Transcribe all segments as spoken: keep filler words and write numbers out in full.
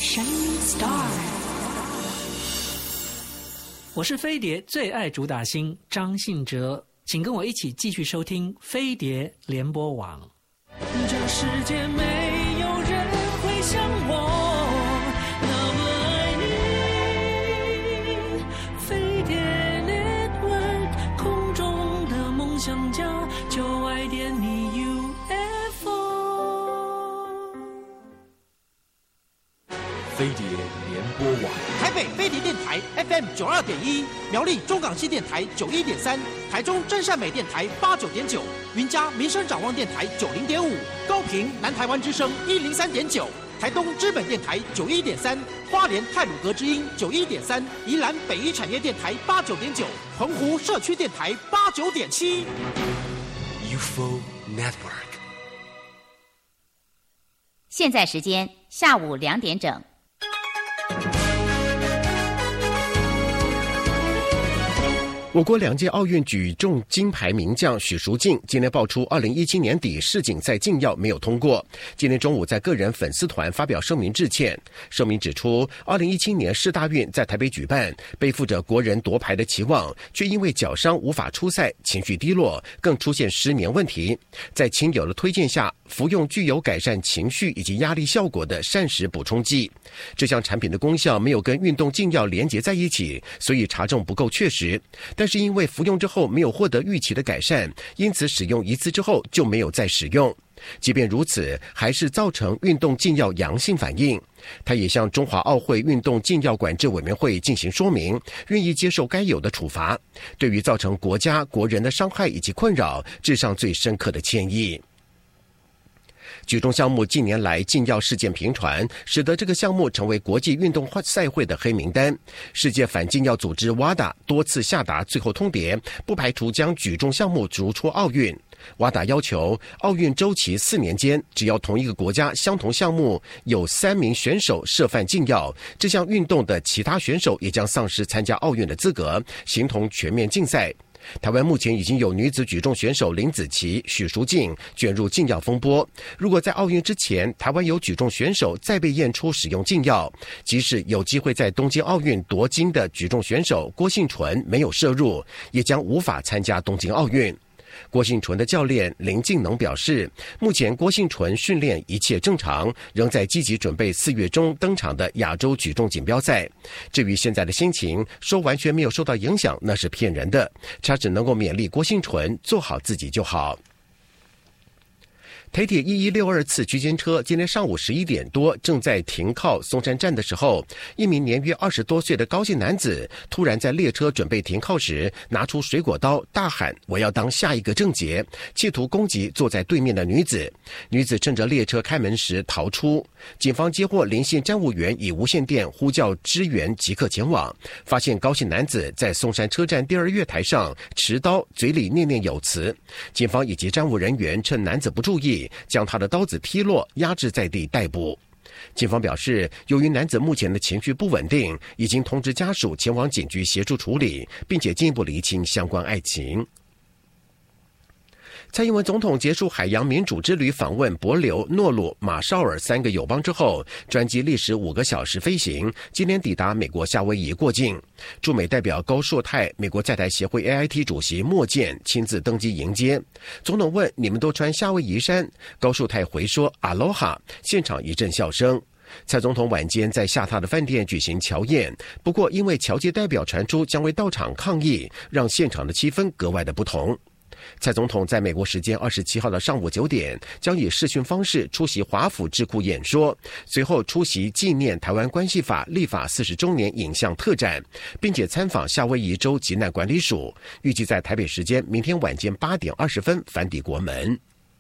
Shining Star。 我是飞碟最爱主打星张信哲，请跟我一起继续收听飞碟联播网。这世界没有人会像我那么爱你，飞碟 Network 空中的梦想家，就爱点你 U F O。 飞碟联播网， 台北飞碟电台 F M 九二点一，苗栗中港系电台九一点三，台中真善美电台八九点九，云嘉民生展望电台九零点五，高屏南台湾之声一零三点九，台东知本电台九一点三，花莲太鲁阁之音九一点三，宜兰北一产业电台八九点九，澎湖社区电台八九点七。 U F O Network。 现在时间下午两点整。 我国两届奥运举重金牌名将许淑净今天爆出二零一七年底世锦赛禁药没有通过，今天中午在个人粉丝团发表声明致歉。声明指出，二零一七年世大运在台北举办，背负着国人夺牌的期望，却因为脚伤无法出赛，情绪低落，更出现失眠问题。在亲友的推荐下，服用具有改善情绪以及压力效果的膳食补充剂。这项产品的功效没有跟运动禁药连结在一起，所以查证不够确实。但是因为服用之后没有获得预期的改善，因此使用一次之后就没有再使用。即便如此，还是造成运动禁药阳性反应。他也向中华奥会运动禁药管制委员会进行说明，愿意接受该有的处罚。对于造成国家国人的伤害以及困扰，致上最深刻的歉意。举重项目近年来禁药事件频传，使得这个项目成为国际运动赛会的黑名单。世界反禁药组织 W A D A 多次下达最后通牒，不排除将举重项目逐出奥运。W A D A 要求奥运周期四年间，只要同一个国家相同项目有三名选手涉犯禁药，这项运动的其他选手也将丧失参加奥运的资格，形同全面禁赛。台湾目前已经有女子举重选手林子琪、许淑净卷入禁药风波。如果在奥运之前，台湾有举重选手再被验出使用禁药，即使有机会在东京奥运夺金的举重选手郭婞淳没有涉入，也将无法参加东京奥运。郭婞淳的教练林敬能表示，目前郭婞淳训练一切正常，仍在积极准备四月中登场的亚洲举重锦标赛。至于现在的心情，说完全没有受到影响，那是骗人的。他只能够勉励郭婞淳做好自己就好。台铁一一六二次区间车今天上午十一点多正在停靠松山站的时候，一名年约二十多岁的高姓男子突然在列车准备停靠时拿出水果刀，大喊我要当下一个郑捷，企图攻击坐在对面的女子。女子趁着列车开门时逃出，警方接获邻县站务员以无线电呼叫支援，即刻前往，发现高姓男子在松山车站第二月台上持刀，嘴里念念有词。警方以及站务人员趁男子不注意，将他的刀子劈落，压制在地逮捕。警方表示，由于男子目前的情绪不稳定，已经通知家属前往警局协助处理，并且进一步厘清相关案情。蔡英文总统结束海洋民主之旅，访问帛琉、诺鲁、马绍尔三个友邦之后，专机历时五个小时飞行，今天抵达美国夏威夷过境。驻美代表高硕泰、美国在台协会 A I T 主席莫健亲自登机迎接。总统问：“你们都穿夏威夷衫？”高硕泰回说：“阿罗哈。”现场一阵笑声。蔡总统晚间在下榻的饭店举行侨宴，不过因为侨界代表传出将会到场抗议，让现场的气氛格外的不同。蔡总统在美国时间二十七号的上午九点，将以视讯方式出席华府智库演说，随后出席纪念台湾关系法立法四十周年影像特展，并且参访夏威夷州急难管理署，预计在台北时间明天晚间八点二十分返抵国门。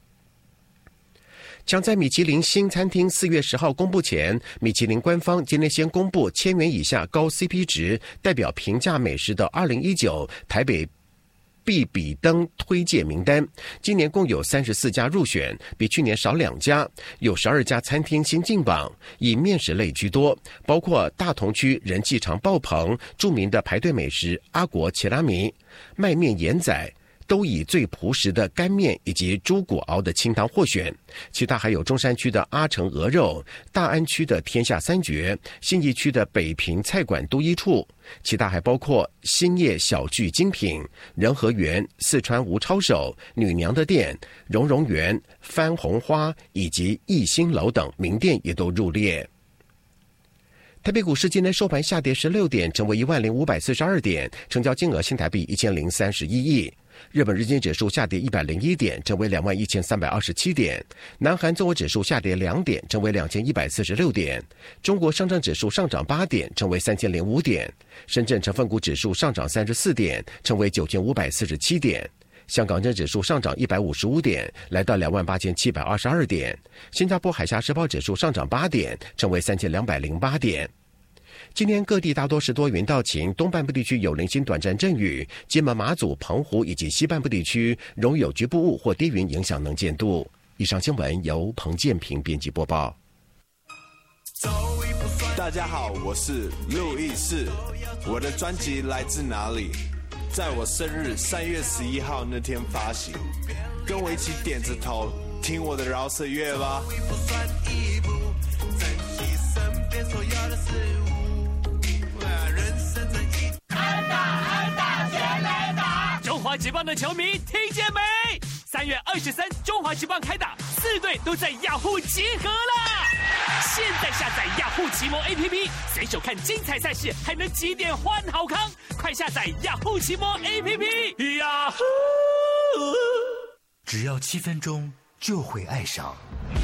将在米其林新餐厅四月十号公布前，米其林官方今天先公布千元以下高 C P 值代表平价美食的二零一九台北必比登推荐名单，今年共有三十四家入选，比去年少两家，有十二家餐厅新进榜，以面食类居多，包括大同区人气常爆棚著名的排队美食阿国切拉米、麦面盐仔、 都以最朴实的干面以及猪骨熬的清汤获选，其他还有中山区的阿成鹅肉、大安区的天下三绝、信义区的北平菜馆都一处，其他还包括兴业小聚精品、仁和园、四川吴抄手、女娘的店、蓉蓉园、番红花以及逸兴楼等名店也都入列。台北股市今天收盘下跌十六点，成为一万零五百四十二点，成交金额新台币一千零三十一亿。日本日经指数下跌一百零一点，成为两万一千三百二十七点。南韩综合指数下跌两点，成为两千一百四十六点。中国上证指数上涨八点，成为三千零五点。深圳成分股指数上涨三十四点，成为九千五百四十七点。香港证指数上涨一百五十五点，来到两万八千七百二十二点。新加坡海峡时报指数上涨八点，成为三千两百零八点。今天各地大多是多云到晴，东半部地区有零星短暂阵雨，金门、马祖、澎湖以及西半部地区容有局部雾或低云影响能见度。以上新闻由彭建平编辑播报。 大家好，我是路易士，我的专辑来自哪里？在我生日三月十一号那天发行，跟我一起点着头听我的饶舌乐吧。 安打安打全垒打！中华职棒的球迷听见没？三月二十三，中华职棒开打，四队都在雅虎集合啦！现在下载雅虎奇摩 A P P， 随手看精彩赛事，还能几点换好康！快下载雅虎奇摩 A P P， 雅虎！ 只要七分钟就会爱上。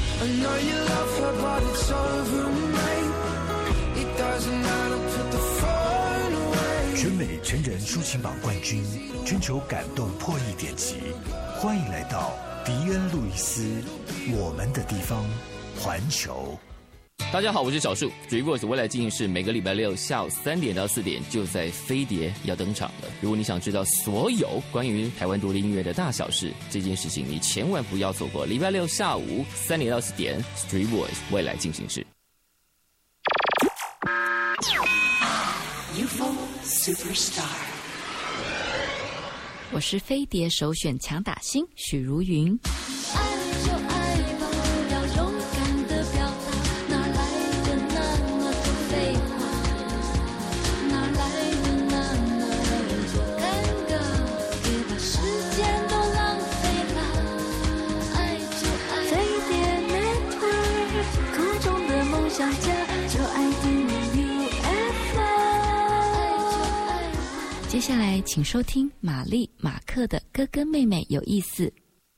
全美成人抒情榜冠军，全球感动破亿点击。欢迎来到迪恩·路易斯，我们的地方，环球。 大家好，我是小树。Dreamworks 未来进行式每个礼拜六下午三点到四点就在飞碟要登场了。如果你想知道所有关于台湾独立音乐的大小事，这件事情你千万不要错过。礼拜六下午三点到四点 Dreamworks 未来进行式。 U F O Superstar， 我是飞碟首选强打星许茹芸。接下来请收听玛丽马克的哥哥妹妹有意思。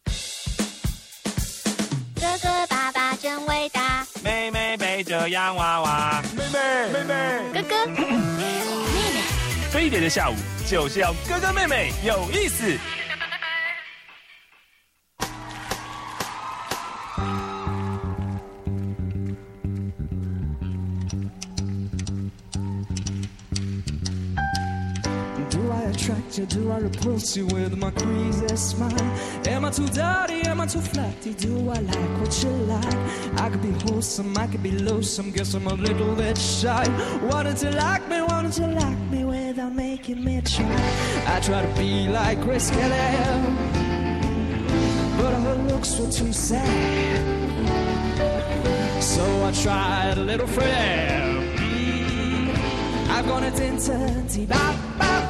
哥哥爸爸真伟大， 妹妹背着洋娃娃， 妹妹妹妹哥哥妹妹。 飞碟的下午就是要哥哥妹妹有意思。 Do I repulse you with my crazy smile? Am I too dirty? Am I too flirty? Do I like what you like? I could be wholesome, I could be loathsome. Guess I'm a little bit shy. Why don't you like me? Why don't you like me without making me try? I try to be like Grace Kelly, but her looks were too sad. So I tried a little Freddie. Mm, I've gone into intensity. Bop, bop.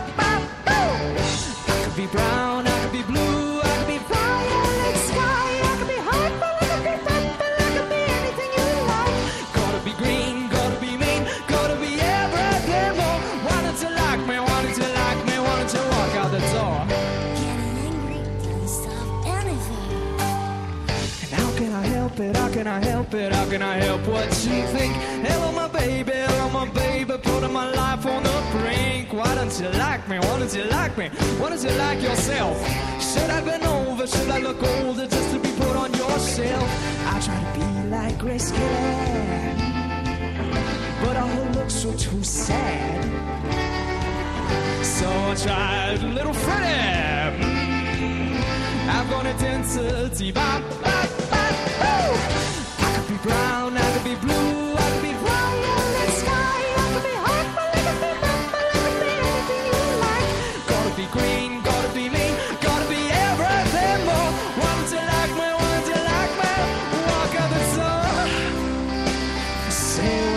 I could be brown, I could be blue, I could be violet sky, I could be hot, I could be purple, I could be anything you like. Gotta be green, gotta be mean, gotta be everything more. Why don't you like me, why don't you like me, why don't you walk out the door? Getting angry doesn't stop anything. And how can I help it, how can I help it, how can I help what you think? Hello my baby, hello my baby, putting my life on the brink. Why don't you like me, why don't you like me, why don't you like yourself? Should I bend over, should I look older just to be put on your shelf? I try to be like Grace Kelly, but all her looks were too sad. So I tried little Freddie. Mm, I've gone intensity, bop, bop, bop, boo. I could be brown, I could be blue, I could be violet sky, I could be hot, I could be purple, I could be anything you like. Gotta be green, gotta be mean, gotta be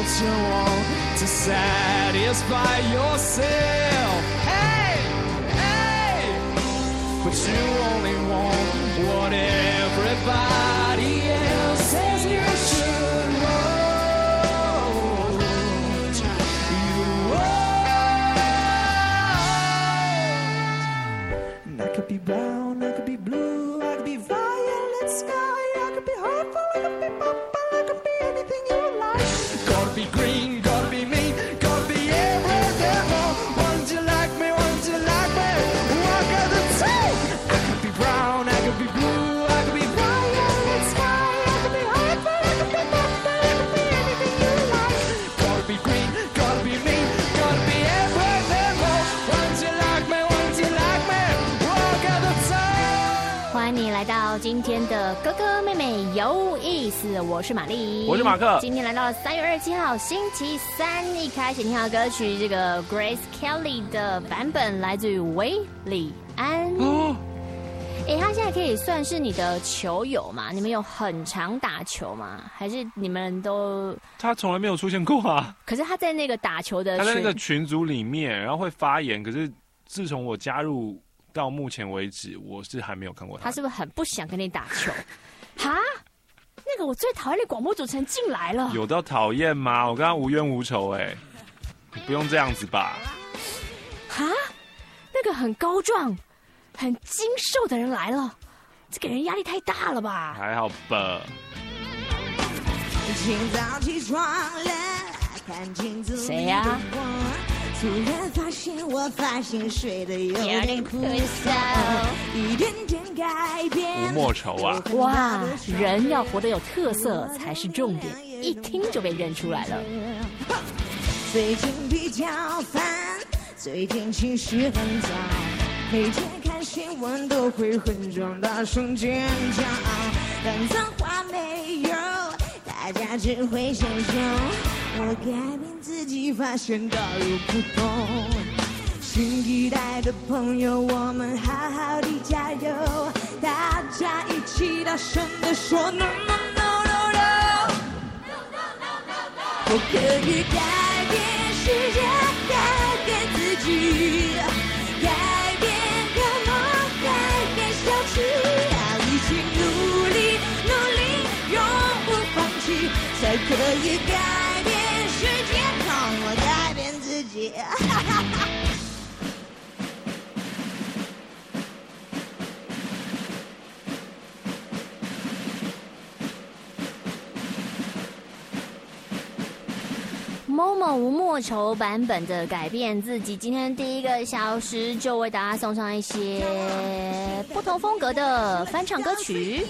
you want to satisfy yourself. Hey, hey, but you only want what everybody else says you should want. You want. And I could be brown, I could be blue, I could be violet sky, I could be hurtful, I could be purple, I could be anything you like. Gotta be green, gotta be me, gotta be everything more. Won't you like me, won't you like me? What got the two? I could be brown, I could be blue, I could be violet sky, I could be hurtful, I could be purple, I could be anything you like. Gotta be green, gotta be me, gotta be everything more. Won't you like me, won't you like me? What got the two? 欢迎你来到今天的哥哥妹妹有意思，我是玛丽， 我是马克。 今天来到了三月二十七号星期三，一开始听到的歌曲，这个 Grace Kelly 的版本来自于韦礼安。哦，哎，他现在可以算是你的球友吗？你们有很常打球吗？还是你们都？ 他从来没有出现过啊。 可是他在那个打球的群， 他在那个群组里面，然后会发言。可是自从我加入到目前为止，我是还没有看过他。 他是不是很不想跟你打球？哈？那个我最讨厌的广播主持人进来了。 有到讨厌吗？我跟他无冤无仇哎、欸，你不用这样子吧？ 哈？那个很高壮、很精瘦的人来了，这给人压力太大了吧？ 还好吧。 清早起床了，看镜子里的谁呀、 我，突然发现我发现睡得有点枯燥，一点点改变。 吴莫愁啊！ 哇，人要活得有特色才是重点，一听就被认出来了。 最近比较烦，最近情绪很糟，每天看新闻都会很壮大声尖叫，但脏话没有，大家只会笑笑。我改变自己，发现大有不同。新一代的朋友，我们好好的加油，大家一起大声地说 no no no no no。我可以改变世界，改变自己，改变个梦，改变小气，要一起努力努力，永不放弃，才可以改变世界，让我改变自己。 某某吴莫愁版本的改变自己，今天第一个小时就为大家送上一些不同风格的翻唱歌曲。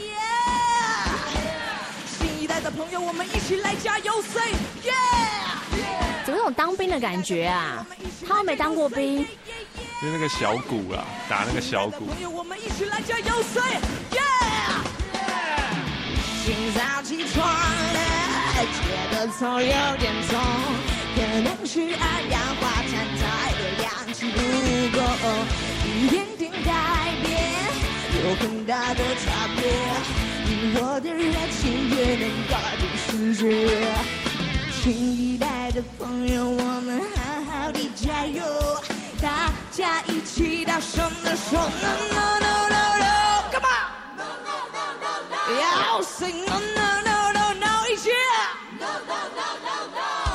新一代的朋友，我们一起来加油 ，say yeah！ 怎么有种当兵的感觉啊？他们没当过兵， 就是那个小鼓啊，打那个小鼓。 朋友，我们一起来加油 ，say yeah！ 清早起床了，觉得头有点痛，可能是二氧化碳太多，氧气不够，一点点改变有很大的差别，以我的热情也能改变世界。新一代的朋友，我们好好的加油，大家一起大声地说 no no no no no，come on，no no no no no， 要 sing no no no no no， 一起 no no no no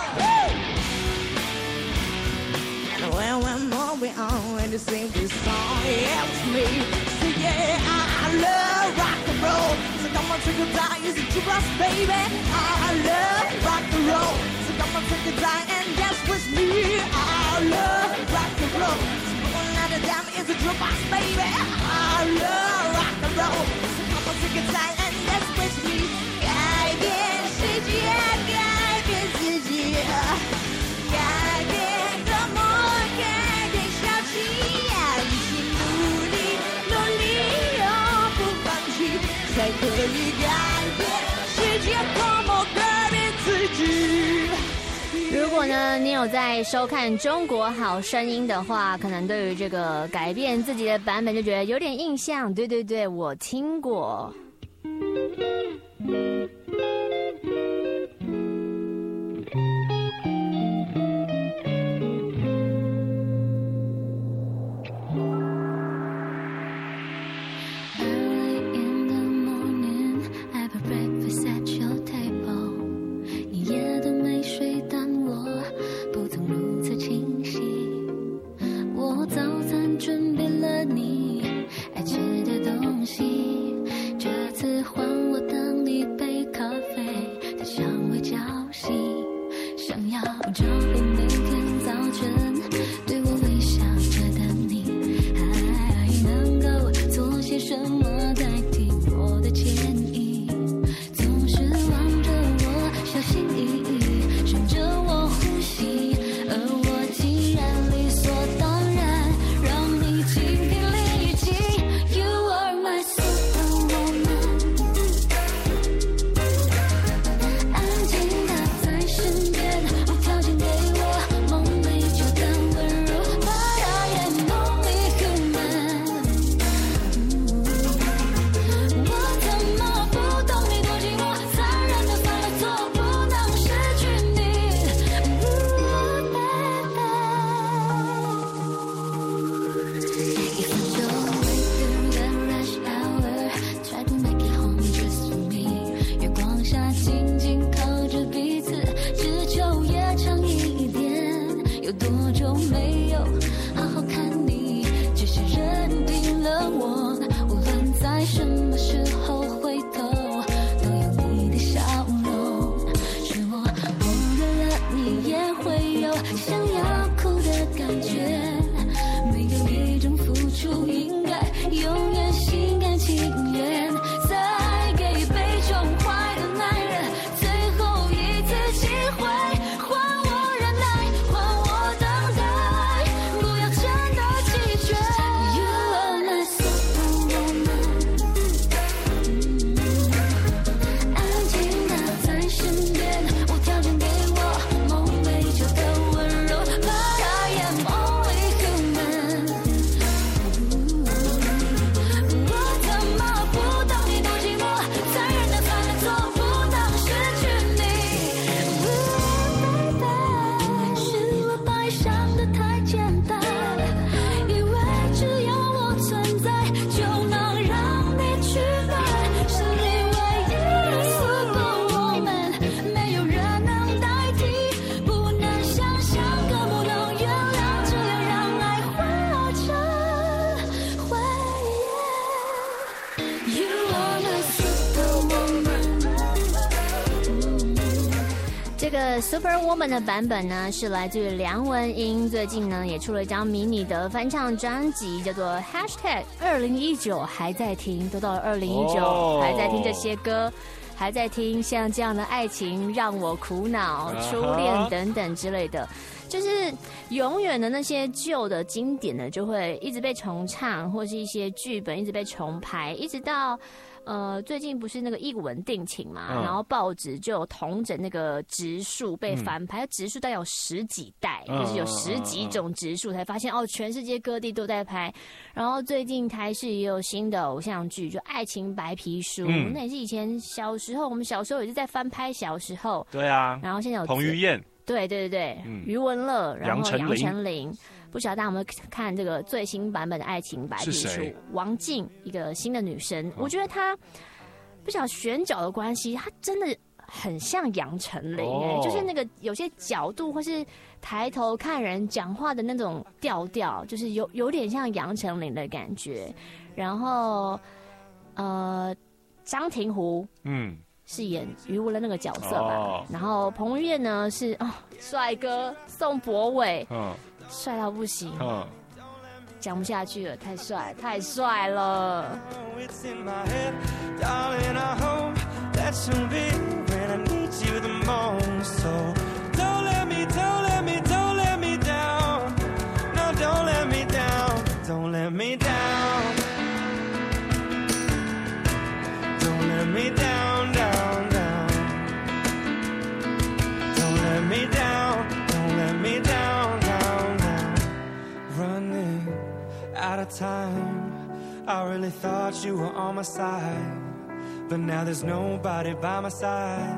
no。And when we're moving on, when you sing this song, yeah, it's me. Say yeah, I love rock and roll. So come on, take a dive, it's a jukebox, baby. I love rock and roll. So come on, take a dive and dance with me. I love rock and roll. So come on, now the dime is a jukebox, baby. I love rock and roll. So come on, take a dive and dance with me. 改变世界，改变自己，改变个梦，改变小气，一起努力，努力永不放弃，才可以改变世界，多么改变自己。 如果呢，你有在收看《中国好声音》的话，可能对于这个改变自己的版本就觉得有点印象。对对对，我听过。 想要找回每天早晨对我微笑着的你，还能够做些什么代替我的歉意？总是望着我小心翼翼，顺着我呼吸，而我竟然理所当然让你精疲力尽。You are my superwoman， 安静的在身边，无条件给我梦寐求的温柔。But I am only human， 我怎么不懂你多寂寞，残忍的犯了错，不能失去你。Even though we're through the rush hour, try to make it home just for me。月光下紧紧靠着彼此，只求夜长一点。有多久没有好好看你？只是认定了我，无论在什么时候回头，都有你的笑容。是我默认了你也会有想要哭的感觉，没有一种付出应该永远心甘情愿。再给被宠坏的男人最后一次机会，换我忍耐，换我等待，不要真的弃绝。You are my superwoman， 安静的在身边，无条件给我梦寐求的温柔。But I am only human， 我怎么不懂你多寂寞，残忍的犯了错，不能失去你。是我把爱想得太简单，以为只要我存在就能让你取暖，是你唯一的 superwoman， 没有人能代替，不能想象，更不能原谅，只要让爱化成回忆。You are my superwoman。 这个 Superwoman 的版本呢，是来自于梁文音，最近呢也出了一张迷你的翻唱专辑，叫做 Hashtag 二零一九还在听，都到了二零一九哦还在听这些歌，还在听像这样的爱情让我苦恼、初恋等等之类的。就是永远的那些旧的经典的就会一直被重唱，或是一些剧本一直被重拍，一直到呃最近不是那个一吻定情嘛， 嗯然后报纸就有统整那个植树被翻拍，植树大概有十几代， 嗯就是有十几种植树，才发现哦，全世界各地都在拍。然后最近台视也有新的偶像剧，就《爱情白皮书》， 嗯那也是以前小时候，我们小时候也是在翻拍小时候。 对啊， 然后现在有彭于晏。 对对对对， 嗯余文乐，然后杨丞琳杨丞琳，不晓得大家有没有看这个最新版本的《爱情白皮书是谁》？ 王静，一个新的女生，我觉得她不晓得选角的关系，她真的很像杨丞琳、欸， 哦就是那个有些角度或是抬头看人讲话的那种调调，就是有有点像杨丞琳的感觉。然后，呃，张庭湖， 嗯。 是演余文乐那个角色吧， 哦然后彭于晏呢是哦帅哥宋博伟， 嗯， 帅到不行， 嗯， 讲不下去了，太帅太帅了。 It's in my head, darling, I hope that you'll be when I need you the most. So don't let me, don't let me, don't let me down. No, don't let me down, don't let me down. Don't let me down, down, down. Don't let me down, don't let me down, down, down. Running out of time. I really thought you were on my side, but now there's nobody by my side.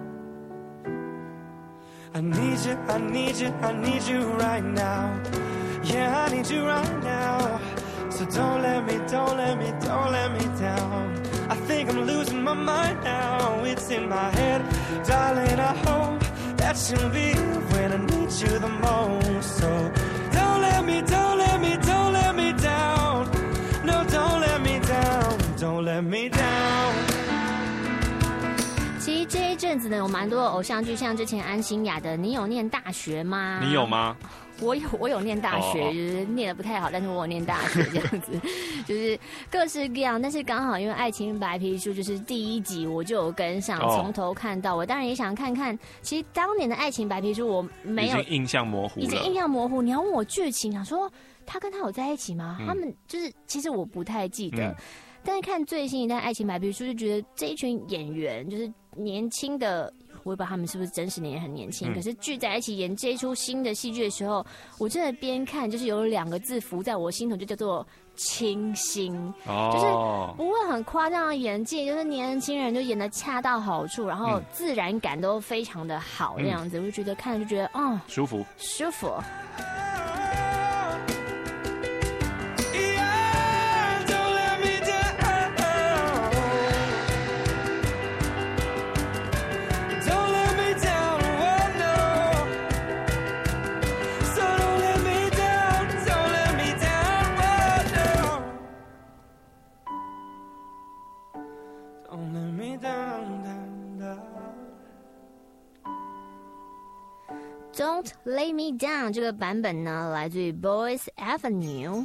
I need you, I need you, I need you right now. Yeah, I need you right now. So don't let me, don't let me, don't let me down. I think I'm losing my mind now. It's in my head, darling, I hope that you'll be when I need you the most. So don't let me, don't let me, don't let me down. No, don't let me down, don't let me down. 其实这一阵子呢， 有蛮多的偶像剧，像之前安心亚的《你有念大学吗》？ 你有吗？ 我有，我有念大学， 哦就是念的不太好，但是我有念大学这样子，就是各式各样。但是刚好因为《爱情白皮书》就是第一集，我就有跟上， 哦从头看到尾。当然也想看看，其实当年的《爱情白皮书》我没有已经印象模糊了， 已经印象模糊。你要问我剧情，想说他跟他有在一起吗？ 嗯他们就是其实我不太记得。 嗯但是看最新一代《爱情白皮书》，就觉得这一群演员就是年轻的，我也不知道他们是不是真实年龄很年轻， 嗯可是聚在一起演这一出新的戏剧的时候，我真的边看就是有两个字浮在我心头，就叫做清新。 哦， 就是不会很夸张的演技，就是年轻人就演得恰到好处，然后自然感都非常的好，这样子，我就觉得看了就觉得哦， 舒服舒服。Don't Lay Me Down 这个版本呢，来自于 Boys Avenue。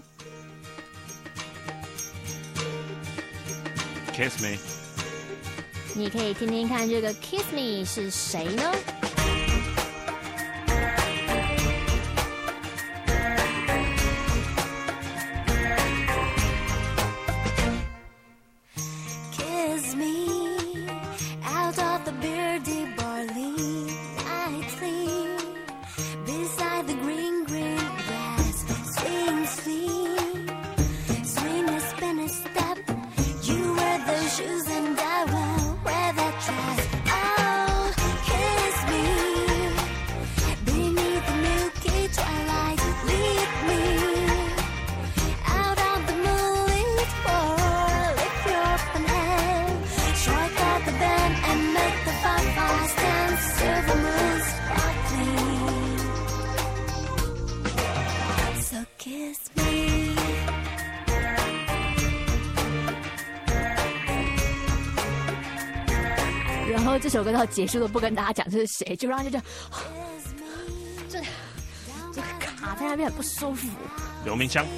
Kiss Me， 你可以听听看这个 Kiss Me 是谁呢？然后这首歌到结束都不跟大家讲这是谁，就让他就这样，这这卡在那边很不舒服。 刘明湘。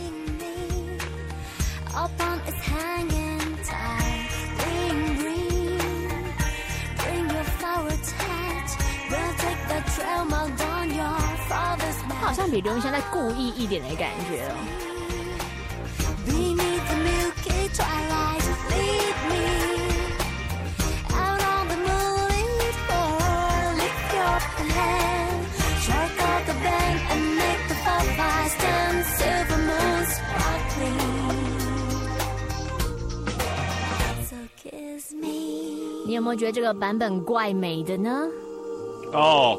他好像比刘明湘在故意一点的感觉哦。你有没有觉得这个版本怪美的呢？ 哦。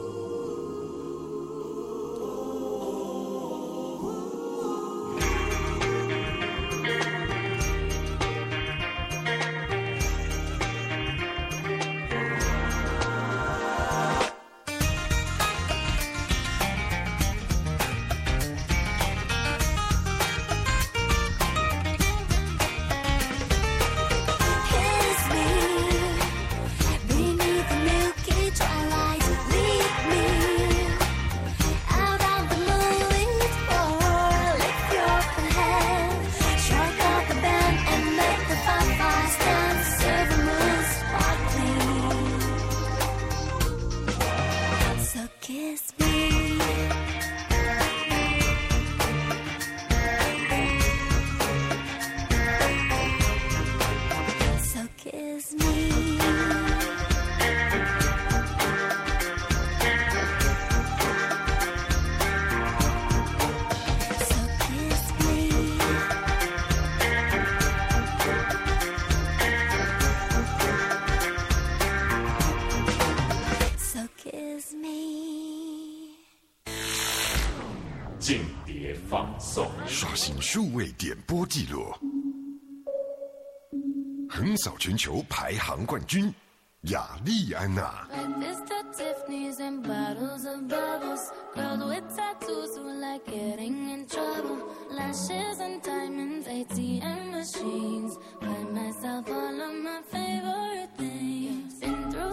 间谍放送，刷新数位点播记录，横扫全球排行冠军雅丽安娜。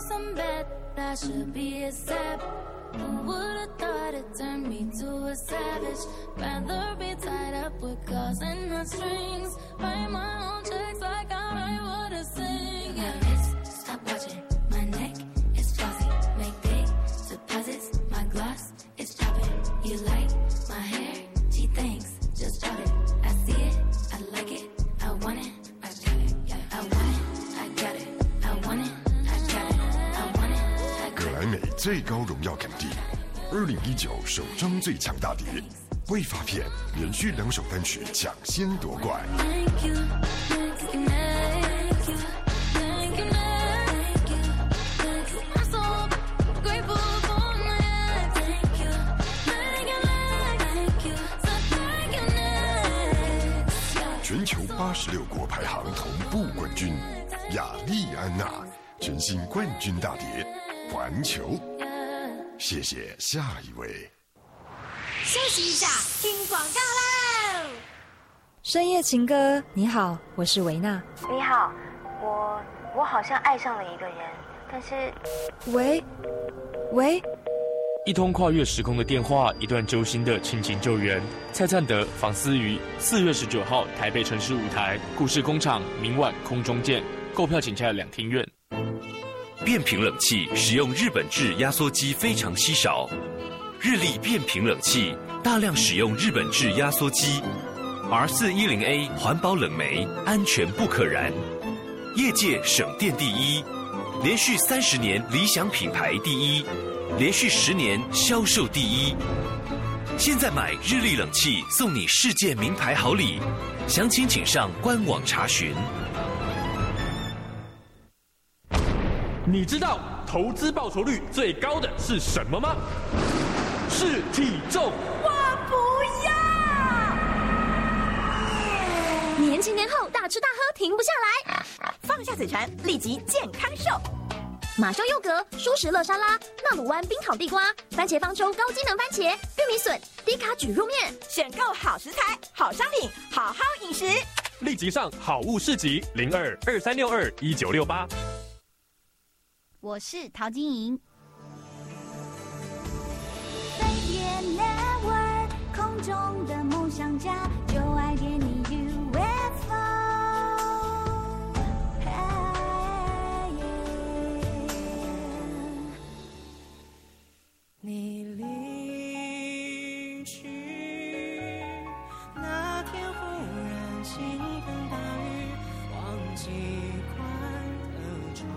some bad, I should be a sap. Who would've thought it turned me to a savage? Rather be tied up with calls and not strings. Write my own checks like I write what I sing. Yeah. My wrist, stop watching. My neck is flossy. Make big deposits. My gloss is chopping. You like my hair? She thinks. Just drop it. I see it. I like it. I want it. I got it. I want it. I got it. I want it. I got it. I want it. 格莱美最高荣耀肯定，二零一九首张最强大碟，未发片连续两首单曲抢先夺冠。 Thank you, thank you, thank you, thank you, thank you, thank you. I'm so grateful for my ex. Thank you, thank you, thank you, so thank you next. 全球八十六国排行同步冠军，雅丽安娜全新冠军大碟《环球》。谢谢，下一位。 休息一下，听广告喽。 深夜情歌，你好，我是维娜。 你好，我我好像爱上了一个人，但是， 喂，喂， 一通跨越时空的电话，一段揪心的亲情救援。蔡灿德、房思瑜，四月十九号台北城市舞台故事工厂，明晚空中见。购票请洽两厅院。 变频冷气使用日本制压缩机非常稀少，日立变频冷气大量使用日本制压缩机 ，R 四一零 A 环保冷媒，安全不可燃，业界省电第一，连续三十年理想品牌第一，连续十年销售第一。现在买日立冷气送你世界名牌好礼，详情请上官网查询。 你知道投资报酬率最高的是什么吗？是体重。 我不要！年轻年后大吃大喝停不下来，放下嘴馋，立即健康瘦。马修优格、舒适乐沙拉、纳鲁湾冰烤地瓜、番茄方舟高机能番茄、玉米笋、低卡蒟蒻面，选购好食材、好商品，好好饮食。 立即上好物市集零二二三六二一九六八。 我是陶晶莹。 飞碟 Network 空中的梦想家，就爱点你 U F O。 你离去那天，忽然倾盆大雨，忘记关的窗。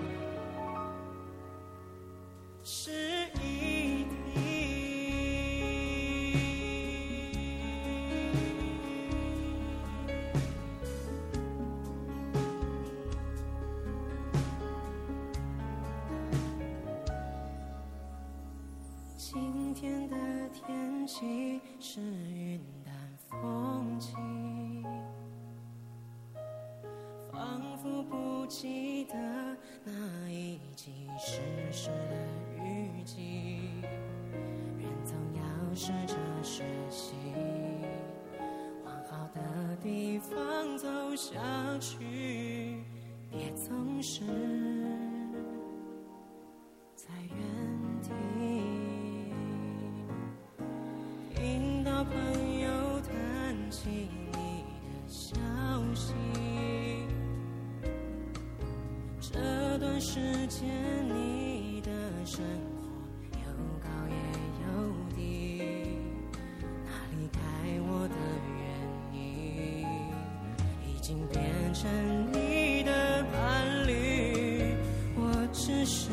是一体。今天的天气是云淡风轻，仿佛不记得那一季湿湿的雨季，人总要试着学习，往好的地方走下去，别总是在原地。听到朋友谈起你的消息，这段时间你的生活有高也有低，那离开我的原因已经变成你的伴侣，我只是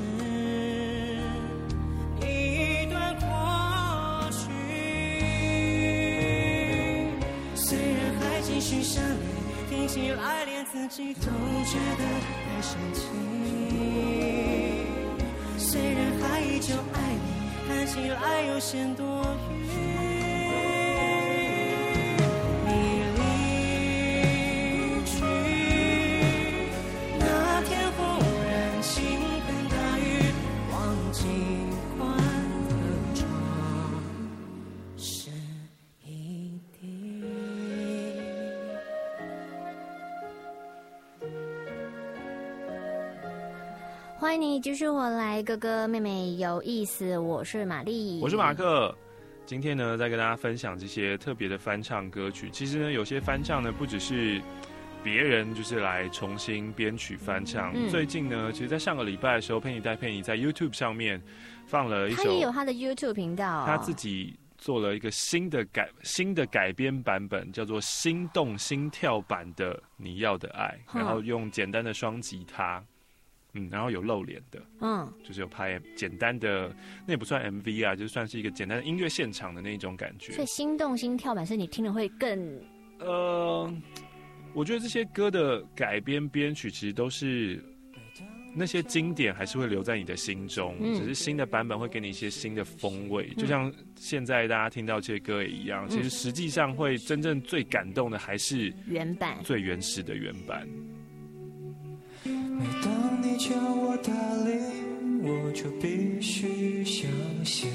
一段过去。虽然还继续想你，听起来连自己都觉得太神奇。虽然还依旧爱你，看起来有些多余。你离去那天，忽然倾盆大雨，忘记关的窗是一滴。 欢欢迎你继续回来，哥哥妹妹有意思，我是玛丽， 我是马克。今天呢，再跟大家分享这些特别的翻唱歌曲。其实呢，有些翻唱呢，不只是别人就是来重新编曲翻唱。嗯、最近呢，其实，在上个礼拜的时候，佩妮戴佩妮在 YouTube 上面放了一首， 他也有他的 YouTube 频道、哦， 他自己做了一个新的改新的改编版本，叫做《心动心跳版的你要的爱》，然后用简单的双吉他。嗯，然后有露脸的，嗯，就是有拍简单的，那也不算 M V 啊，就算是一个简单的音乐现场的那种感觉。 所以心动心跳版是你听了会更…… 呃，我觉得这些歌的改编编曲其实都是那些经典，还是会留在你的心中，嗯、只是新的版本会给你一些新的风味。嗯、就像现在大家听到这些歌也一样，嗯、其实实际上会真正最感动的还是原版， 最原始的原版。 每当你叫我darling，我就必须相信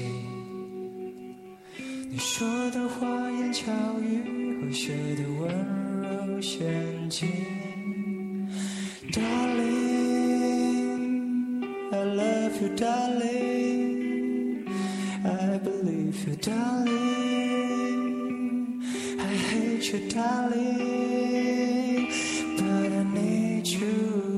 你说的花言巧语和写的温柔陷阱。Darling, I love you, darling. I believe you, darling. I hate you, darling. But I need you.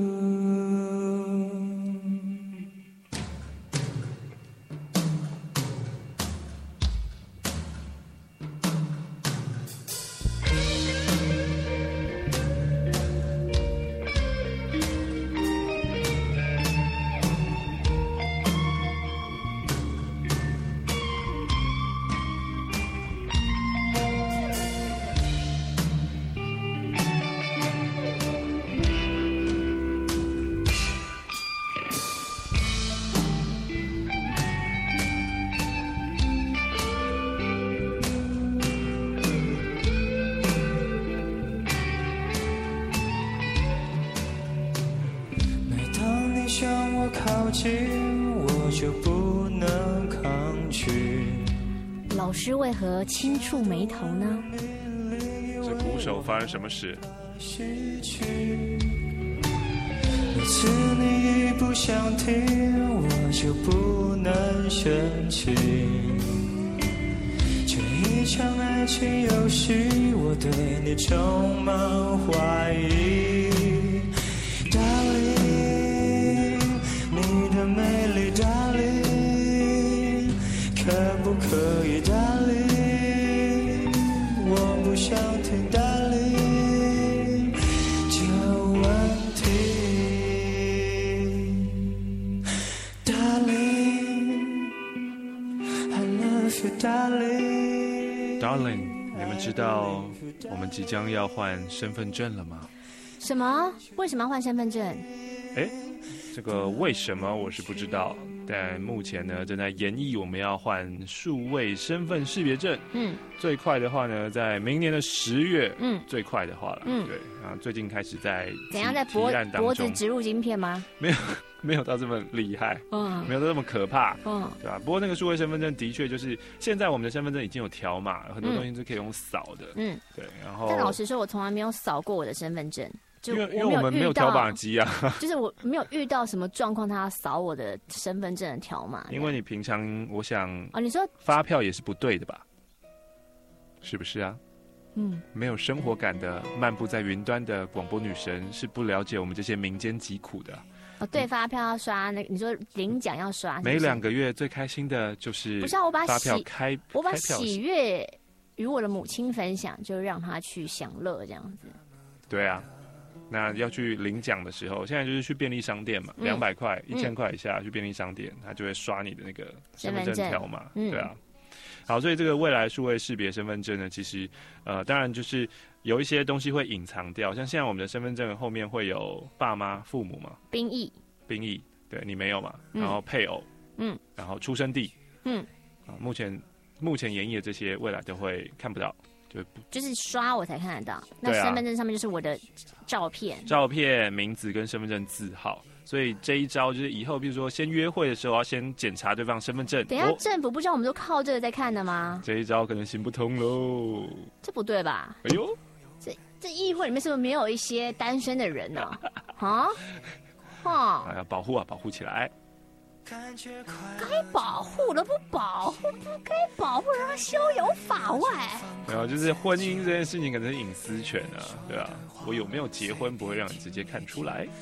我就不能抗拒。 老师为何轻触眉头呢？ 这鼓手发生什么事？ 每次你一不想听，我就不能生气。这一场爱情游戏，我对你充满怀疑。你的美丽 darling， 可不可以 darling， 我不想听 darling 这问题 darling， I love you darling darling， 你们知道我们即将要换身份证了吗？ 什么？为什么要换身份证？ 哎，这个为什么我是不知道，但目前呢正在研议我们要换数位身份识别证。嗯，最快的话呢，在明年的十月。嗯，最快的话了。嗯，对啊，最近开始在怎样在脖脖子植入晶片吗？ 没有，没有到这么厉害。嗯，没有到这么可怕。嗯，对吧？不过那个数位身份证的确就是现在我们的身份证已经有条码，很多东西是可以用扫的。嗯，对。然后， 但老实说，我从来没有扫过我的身份证。 因为因为我们没有条码机啊， 就是我没有遇到什么状况，他要扫我的身份证的条码。 因为你平常，我想哦，你说发票也是不对的吧？是不是啊？嗯，没有生活感的漫步在云端的广播女神是不了解我们这些民间疾苦的。 哦，对，发票要刷，那你说领奖要刷是不是， 每两个月最开心的就是不是啊？我把发票开， 我把喜悦与我的母亲分享，就让她去享乐这样子。 对啊。那要去领奖的时候，现在就是去便利商店嘛，两百块、一千块以下去便利商店，他就会刷你的那个身份证条码，对啊。好，所以这个未来数位识别身份证呢，其实呃，当然就是有一些东西会隐藏掉，像现在我们的身份证后面会有爸妈、父母嘛， 兵役， 兵役，对你没有嘛，然后配偶，嗯，然后出生地，嗯，啊，目前目前研议的这些未来都会看不到。就, 就是刷我才看得到，那身份证上面就是我的照片、啊、 照片、名字跟身份证字号，所以这一招就是以后，比如说先约会的时候要先检查对方身份证。 等一下，政府不知道我们都靠这个在看的吗？ 这一招可能行不通喽。 这不对吧？ 哎呦， 这这议会里面是不是没有一些单身的人呢、啊？啊？ 哈， 哎呀，保护啊，保护起来。 该保护的不保护，不该保护让他逍遥法外。 没有，就是婚姻这件事情可能是隐私权啊，对啊，我有没有结婚不会让你直接看出来。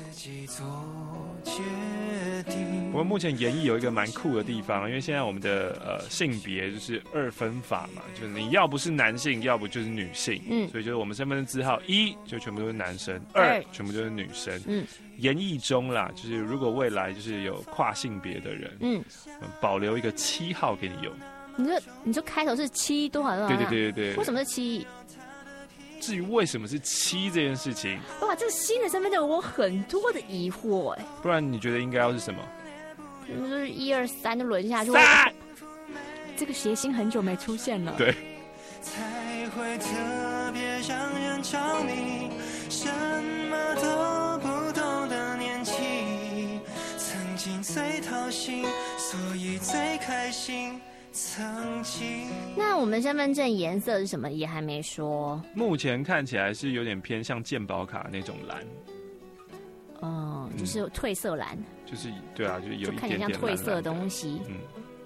不过目前演艺有一个蛮酷的地方，因为现在我们的呃性别就是二分法嘛，就是你要不是男性，要不就是女性，嗯，所以就是我们身份证字号一就全部都是男生，二全部都是女生，嗯。演艺中啦，就是如果未来就是有跨性别的人，嗯，保留一个七号给你用。 你就你就开头是七多少多少？ 对对对对对。 为什么是七？ 至于为什么是七这件事情， 哇，这个新的身份证我很多的疑惑哎。 不然你觉得应该要是什么？ 就是一二三就轮下去。 三。 这个谐星很久没出现了。 对。 才会特别想人找你，什么都不懂的年纪，曾经最掏心，所以最开心。曾经。 那我们身份证颜色是什么？也还没说。 目前看起来是有点偏向健保卡那种蓝。 哦、嗯，就是褪色蓝。 就是对啊，就是有一点点蓝蓝的， 就看起来像褪色的东西。嗯。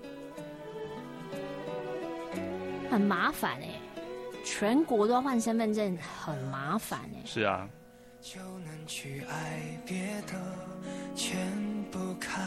很麻烦哎、欸，全国都要换身份证，很麻烦哎、欸。 是啊。 就能去爱，别的全不看，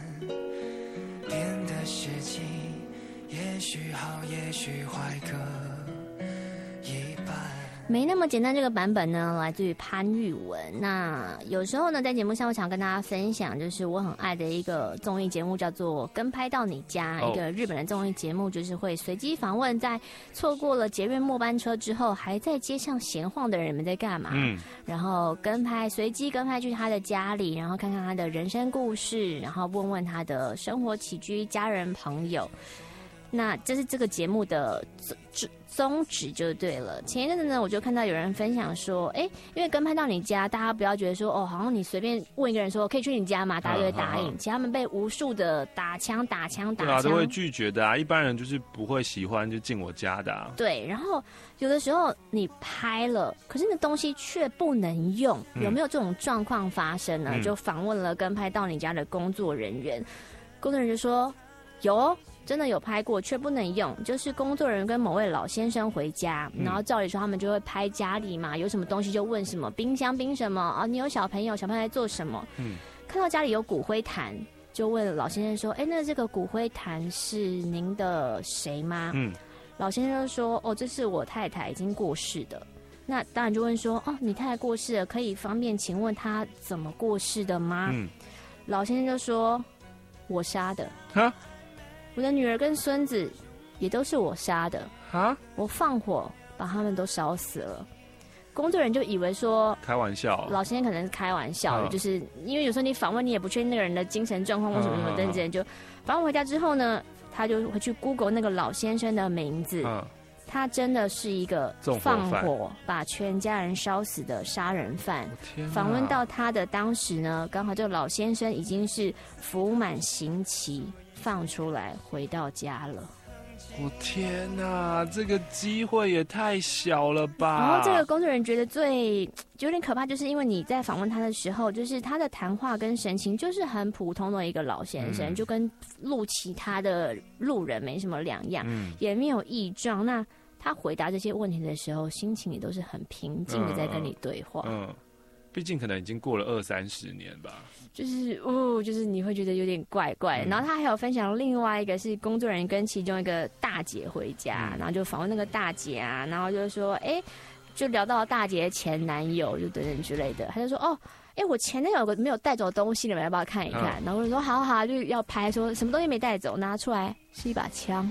变的事情也许好，也许坏各一半。 没那么简单，这个版本呢，来自于潘玉文。那有时候呢，在节目上我想跟大家分享，就是我很爱的一个综艺节目，叫做《跟拍到你家》， oh. 一个日本的综艺节目，就是会随机访问在错过了捷运末班车之后，还在街上闲晃的人们在干嘛。嗯，然后跟拍，随机跟拍去他的家里，然后看看他的人生故事，然后问问他的生活起居、家人朋友。那这是这个节目的宗旨就对了。前一阵子呢，我就看到有人分享说，哎，因为跟拍到你家，大家不要觉得说，哦，好像你随便问一个人说可以去你家吗？大家就会答应。其实他们被无数的打枪、打枪、打枪， 对啊，都会拒绝的啊。一般人就是不会喜欢就进我家的啊。 对，然后有的时候你拍了，可是那东西却不能用，嗯、有没有这种状况发生呢？嗯、就访问了跟拍到你家的工作人员，工作人员就说有。真的有拍过，却不能用。就是工作人员跟某位老先生回家，然后照理说他们就会拍家里嘛，有什么东西就问什么，冰箱冰什么啊？你有小朋友，小朋友在做什么？嗯，看到家里有骨灰坛，就问老先生说：“哎，那这个骨灰坛是您的谁吗？”嗯，老先生就说：“哦，这是我太太已经过世的。”那当然就问说：“哦，你太太过世了，可以方便请问她怎么过世的吗？”嗯，老先生就说：“我杀的。”哈。我的女儿跟孙子也都是我杀的啊！我放火把他们都烧死了。工作人员就以为说开玩笑， 老先生可能是开玩笑的，嗯、就是因为有时候你访问你也不确定那个人的精神状况或什么什么等等，就访问回家之后呢，他就会去 Google 那个老先生的名字，嗯、他真的是一个放火把全家人烧死的杀人犯。访问到他的当时呢，刚好这个老先生已经是服满刑期。放出来回到家了， 我天哪，这个机会也太小了吧！ 然后这个工作人员觉得最有点可怕，就是因为你在访问他的时候，就是他的谈话跟神情就是很普通的一个老先生，嗯、就跟路其他的路人没什么两样，嗯、也没有异状。那他回答这些问题的时候，心情也都是很平静的在跟你对话。嗯， 毕竟可能已经过了二三十年吧。 就是哦，就是你会觉得有点怪怪的。嗯、然后他还有分享另外一个是工作人员跟其中一个大姐回家，嗯、然后就访问那个大姐啊，然后就说，哎，就聊到大姐的前男友，就等等之类的。他就说，哦，哎，我前男友有个没有带走的东西，你们要不要看一看？嗯、然后我就说，好好，就要拍，说什么东西没带走，拿出来是一把枪。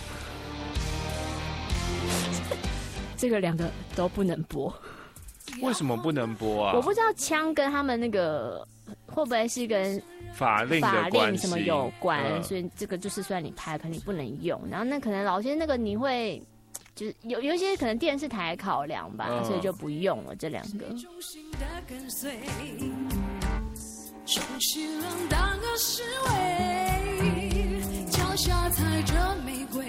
这个两个都不能播。 为什么不能播啊？ 我不知道枪跟他们那个。会不会是跟法令的关系什么有关？嗯、所以这个就是虽然你拍，可能你不能用。然后那可能老先生那个你会，就是有有一些可能电视台考量吧，嗯、所以就不用了这两个。脚下踩着玫瑰，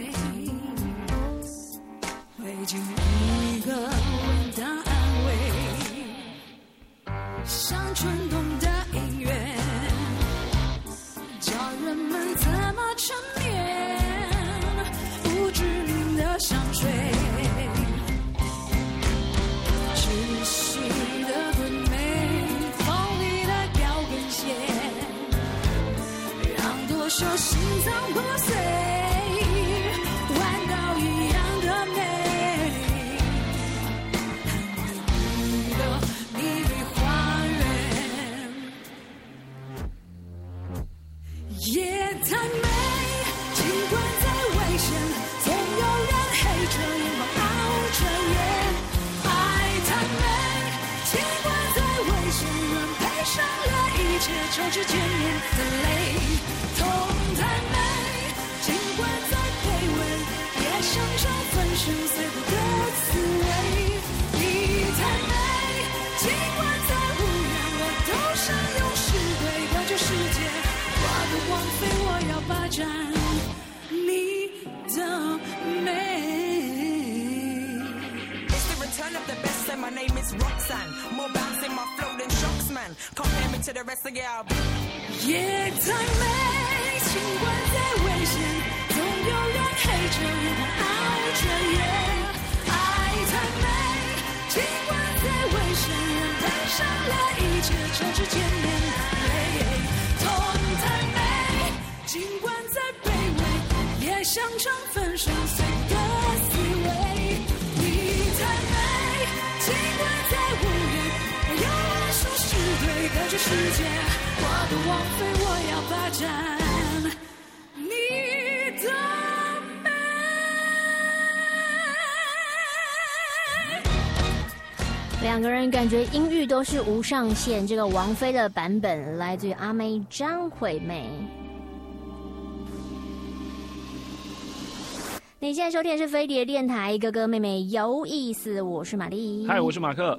会经历一个稳当安慰，像春冬的音乐， 身随波的滋味。你太美，尽管在无人，我都想用诗对标这世界。花的王妃，我要霸占你的美。 Turn up the best, and my name is Roxanne. More bounce in my flow than shocks, man. Compare me to the rest of y'all. 夜太美，尽管再危险，总有人黑着眼爱着夜。爱太美，尽管再危险，人带上了一切，就只见面。痛太美，尽管再卑微，也想唱粉身碎的滋味。你太美，尽管再无缘，没有人说是对的这世界。我的王妃，我要霸占你的美。两个人感觉音域都是无上限。这个王菲的版本来自于阿妹张惠妹。你现在收听的是飞碟电台，哥哥妹妹有意思，我是玛丽。 嗨，我是马克。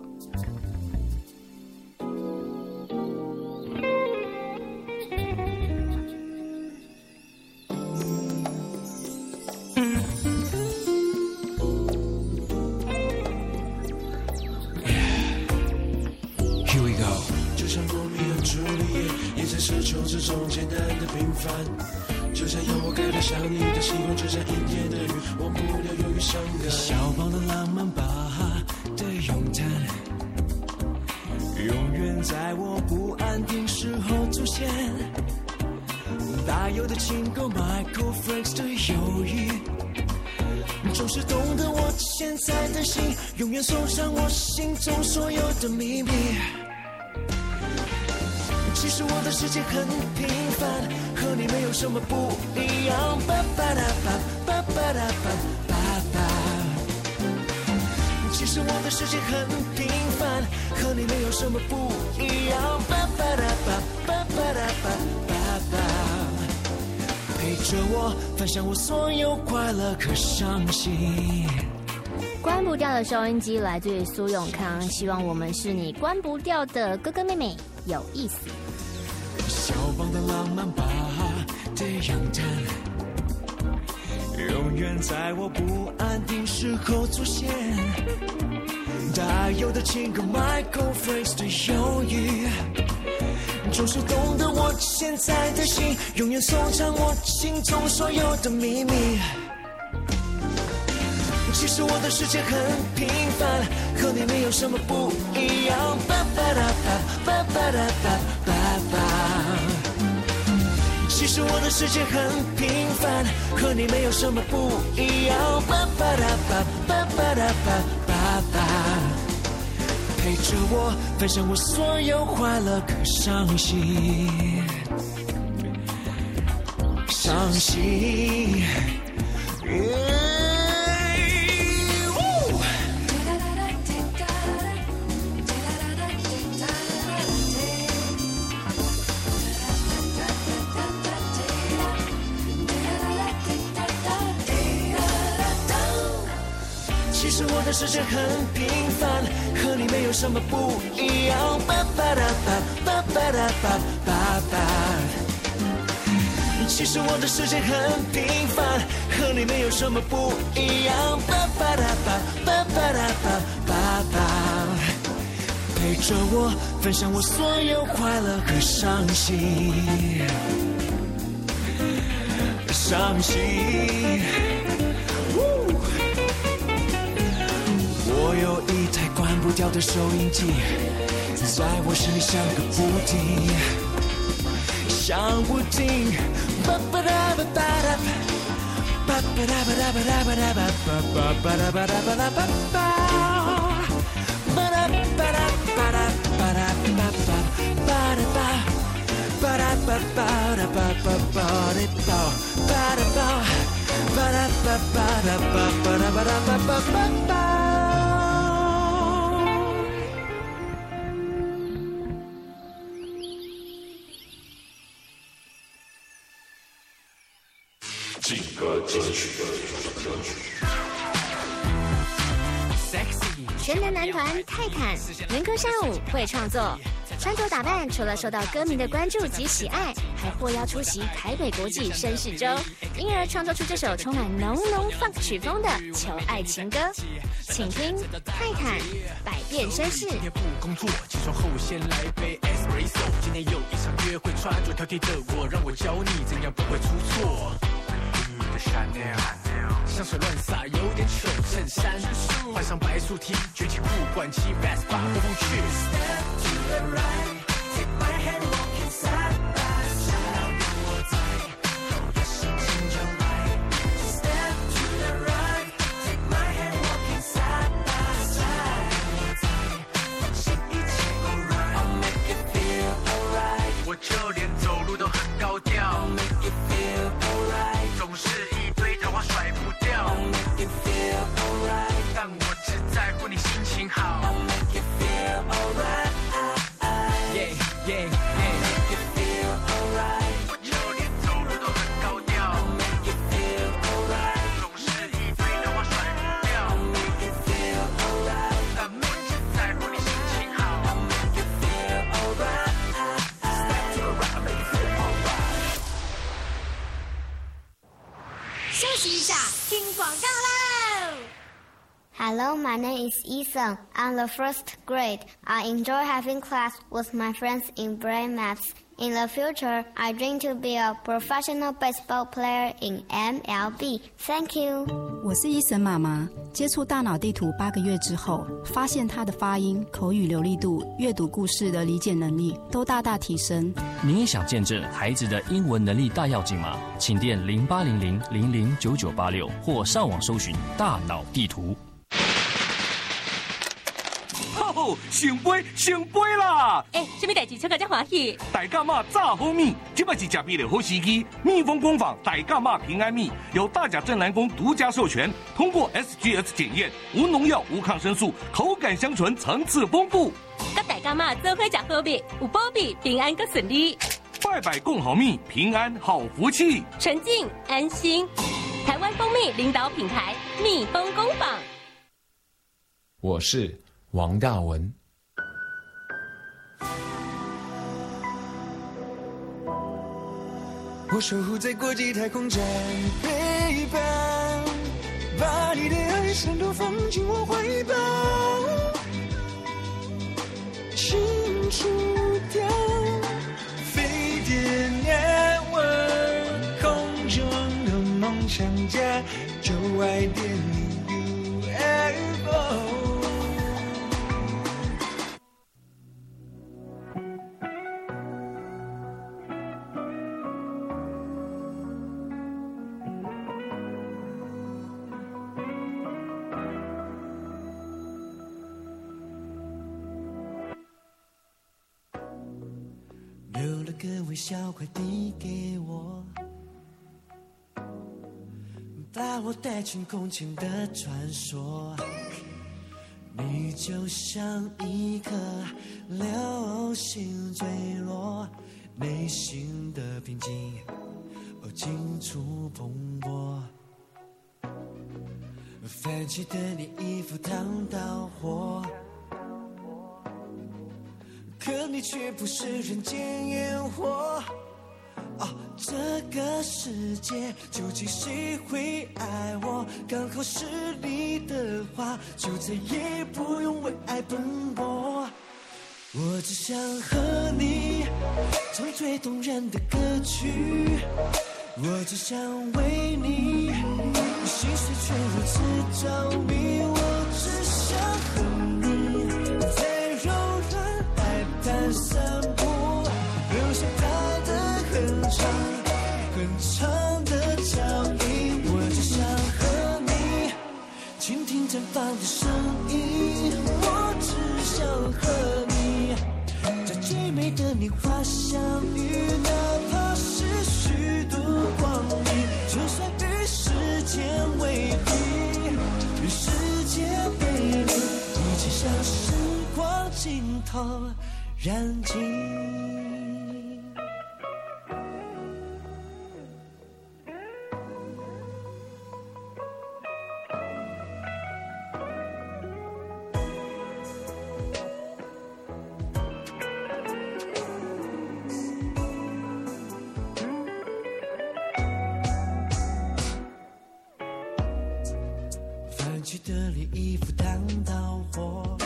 Here we go。就像罗密欧朱丽叶，也在奢求这种简单的平凡。就像有我给的想你的星空，就像一夜的雨，忘不了忧郁伤感。肖邦的浪漫，巴哈的咏叹，永远在我不安定时候出现。大有的情歌 ，Michael Franks 的忧郁，总是懂得我现在的心，永远收藏我心中所有的秘密。其实我的世界很平凡，和你没有什么不一样。巴巴拉巴，巴巴拉巴，巴巴。其实我的世界很平凡，和你没有什么不一样。巴巴拉巴，巴巴拉巴，巴巴。陪着我，分享我所有快乐和伤心。 关不掉的收音机来自于苏永康，希望我们是你关不掉的哥哥妹妹，有意思。 肖邦的浪漫，巴哈的咏叹，永远在我不安定时候出现。大有的情歌 ，Michael Franks 的忧郁，总是懂得我现在的心，永远收藏我心中所有的秘密。其实我的世界很平凡，和你没有什么不一样。巴巴拉巴，巴巴拉巴，巴巴。其实我的世界很平凡，和你没有什么不一样。巴巴拉巴，巴巴拉巴，巴巴。陪着我，分享我所有快乐和伤心，伤心。Yeah。其实我的世界很平凡，和你没有什么不一样。巴巴拉巴，巴巴拉巴，巴巴。其实我的世界很平凡，和你没有什么不一样。巴巴拉巴，巴巴拉巴，巴巴。陪着我，分享我所有快乐和伤心，伤心。我有一台关不掉的收音机，在我心里响个不停，响不停。巴巴拉巴巴拉巴，巴巴拉巴拉巴拉巴拉巴，巴巴拉巴拉巴拉巴巴，巴拉巴拉巴拉巴拉巴巴，巴拉巴，巴拉巴巴拉巴巴巴拉巴，巴拉巴，巴拉巴巴拉巴巴拉巴拉巴巴巴巴。 劲歌金曲， 全能男团泰坦，人歌善舞，会创作。穿着打扮除了受到歌迷的关注及喜爱，还获邀出席台北国际绅士周，因而创作出这首充满浓浓 funk 曲风的求爱情歌。请听泰坦百变绅士。 今天不工作，起床后先来杯 espresso。今天有一场约会，穿着挑剔的我，让我教你怎样不会出错。你的 Chanel 香水乱洒，有点糗。衬衫换上白素 T， 举起不管骑 Vespa 兜风去。Step to the right, take my hand, walking side by side， 跟我在好的心情就来。Step to the right, take my hand, walking side by side， 跟我在放心一切 alright，I'll make it feel alright， 我就连走路都很高调。I'll make it feel alright， 总是一堆桃花甩不掉。I'll make it feel alright， 但我只在乎你心情好。I'll make it feel alright，yeah yeah yeah， make it feel alright， 我就连走路都很高调。I'll make it feel alright， 总是一堆桃花甩不掉。I'll make it feel alright， 但我只在乎你心情好。I'll make it feel alright，step to the right， I'll make it feel alright。 休息一下，听广告喽。 Hello, my name is Ethan. I'm the first grade. I enjoy having class with my friends in brain maths. In the future, I dream to be a professional baseball player in M L B. Thank you. 我是伊森妈妈。接触大脑地图八个月之后，发现她的发音、口语流利度、阅读故事的理解能力都大大提升。 你也想见证孩子的英文能力大跃进吗？请电零八零零零零九九八六或上网搜寻大脑地图。 哦，成杯成杯啦！ 哎、欸，什么代志超个这欢喜？ 大甲妈炸好米，这摆是吃米的好时机。蜜蜂工坊大甲妈平安蜜由大甲镇南宫独家授权，通过 S G S 检验，无农药、无抗生素，口感香醇，层次丰富。 甲大甲妈做伙食好米，有保庇、平安佮顺利。 拜拜共好蜜，平安好福气， 纯净安心。台湾蜂蜜领导品牌蜜蜂工坊。 我是王大文。 我守护在国际太空站，陪伴，把你的爱闪躲放进我怀抱，清除掉飞碟 network， 空中的梦想家，就爱点你 U F O。留了个微笑，快递给我，把我带进空前的传说。你就像一颗流星坠落，内心的平静哦，尽处蓬勃。泛起的你衣服烫到火，可你却不是人间烟火。哦，这个世界究竟谁会爱我？刚好是你的话，就再也不用为爱奔波。我只想和你唱最动人的歌曲，我只想为你心碎却如此着迷。我只想和你在柔软爱滩散步，留下它的很长很长的脚印。我只想和你倾听绽放的声音，我只想和你在最美的年华相遇，哪怕是虚度光阴，就算与时间为敌，与世界背离，一切像时光尽头燃尽。 泛起的涟漪赴汤蹈火，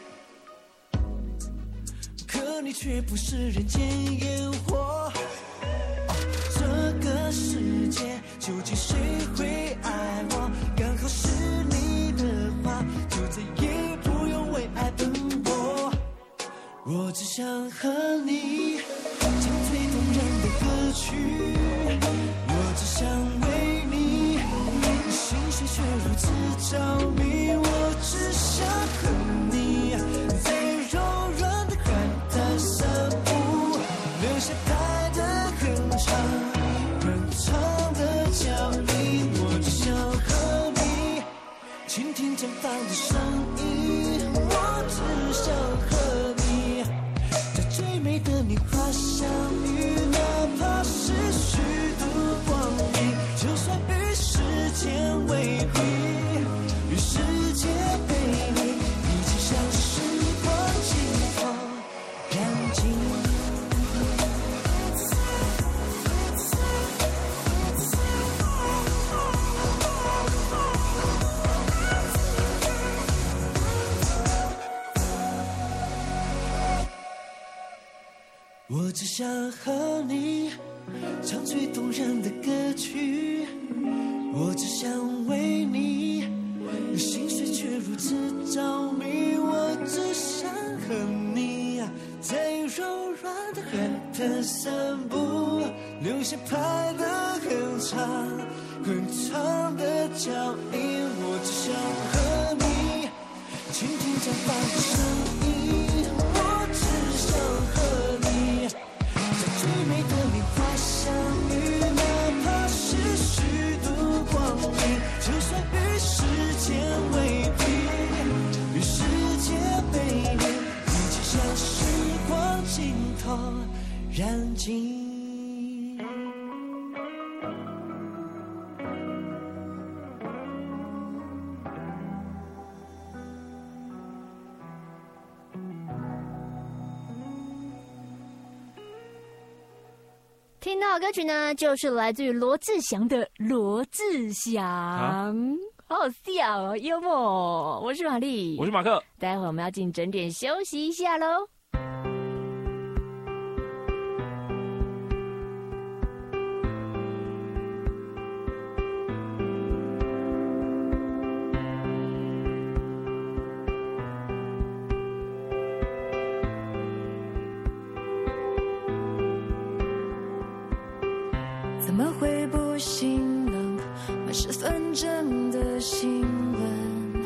可你却不是人间烟火。这个世界究竟谁会爱我？刚好是你的话，就再也不用为爱奔波。我只想和你唱最动人的歌曲，我只想为你，心碎却如此着迷。我只想和你在柔软的海滩散步，留下爱的很长很长的脚印。我只想和你倾听绽放的声音，我只想和你在最美的年华相遇，哪怕是虚度光阴，就算与时间为敌，与世界背离，一起向时光尽头燃尽。我只想和你唱最动人的歌曲，我只想为你，心碎却如此着迷。我只想和你在柔软的海滩散步，留下拍得很长很长的脚印。我只想和你倾听绽放的声音，我只想和你最美的年华相遇，哪怕是虚度光阴，就算与时间为敌，与世界背离，一起向时光尽头燃尽。 听到的歌曲呢，就是来自于罗志祥的《罗志祥》， 啊、 好好笑哦，幽默。我是玛丽， 我是马克， 待会我们要进整点休息一下喽。 怎么会不心冷？满是纷争的新闻，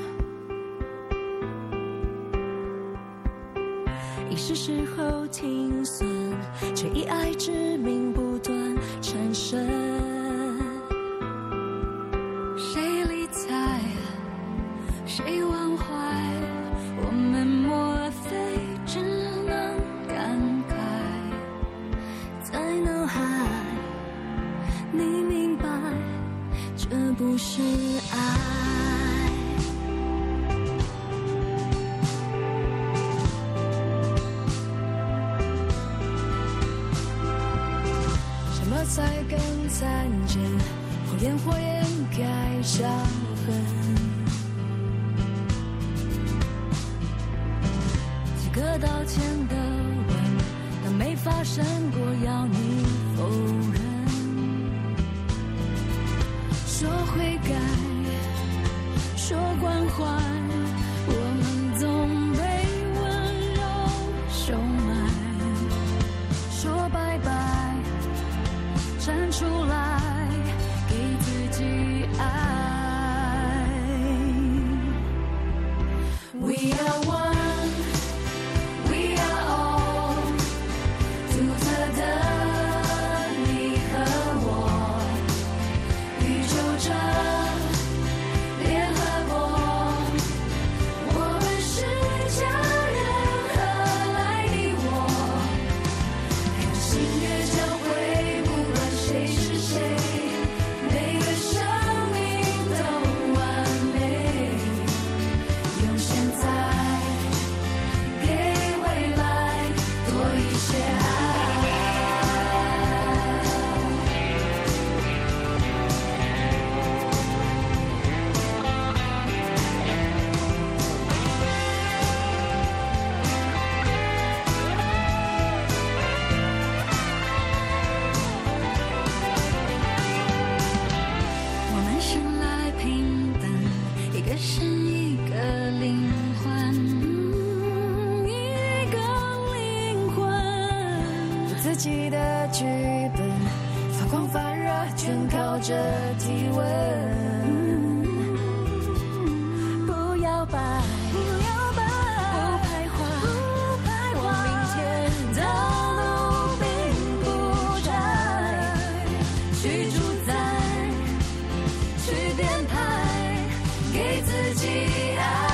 已是时候停损，却以爱之名不断缠身。谁理睬？谁忘怀？我们莫非只能感慨，在脑海你明白，这不是爱。什么才更残忍？火焰火焰盖伤痕。几个道歉的吻，当没发生过，要你否认。说悔改，说关怀，我们总被温柔收买。说拜拜，站出来，给自己爱。We are one, we are all， 独特的编排，给自己爱。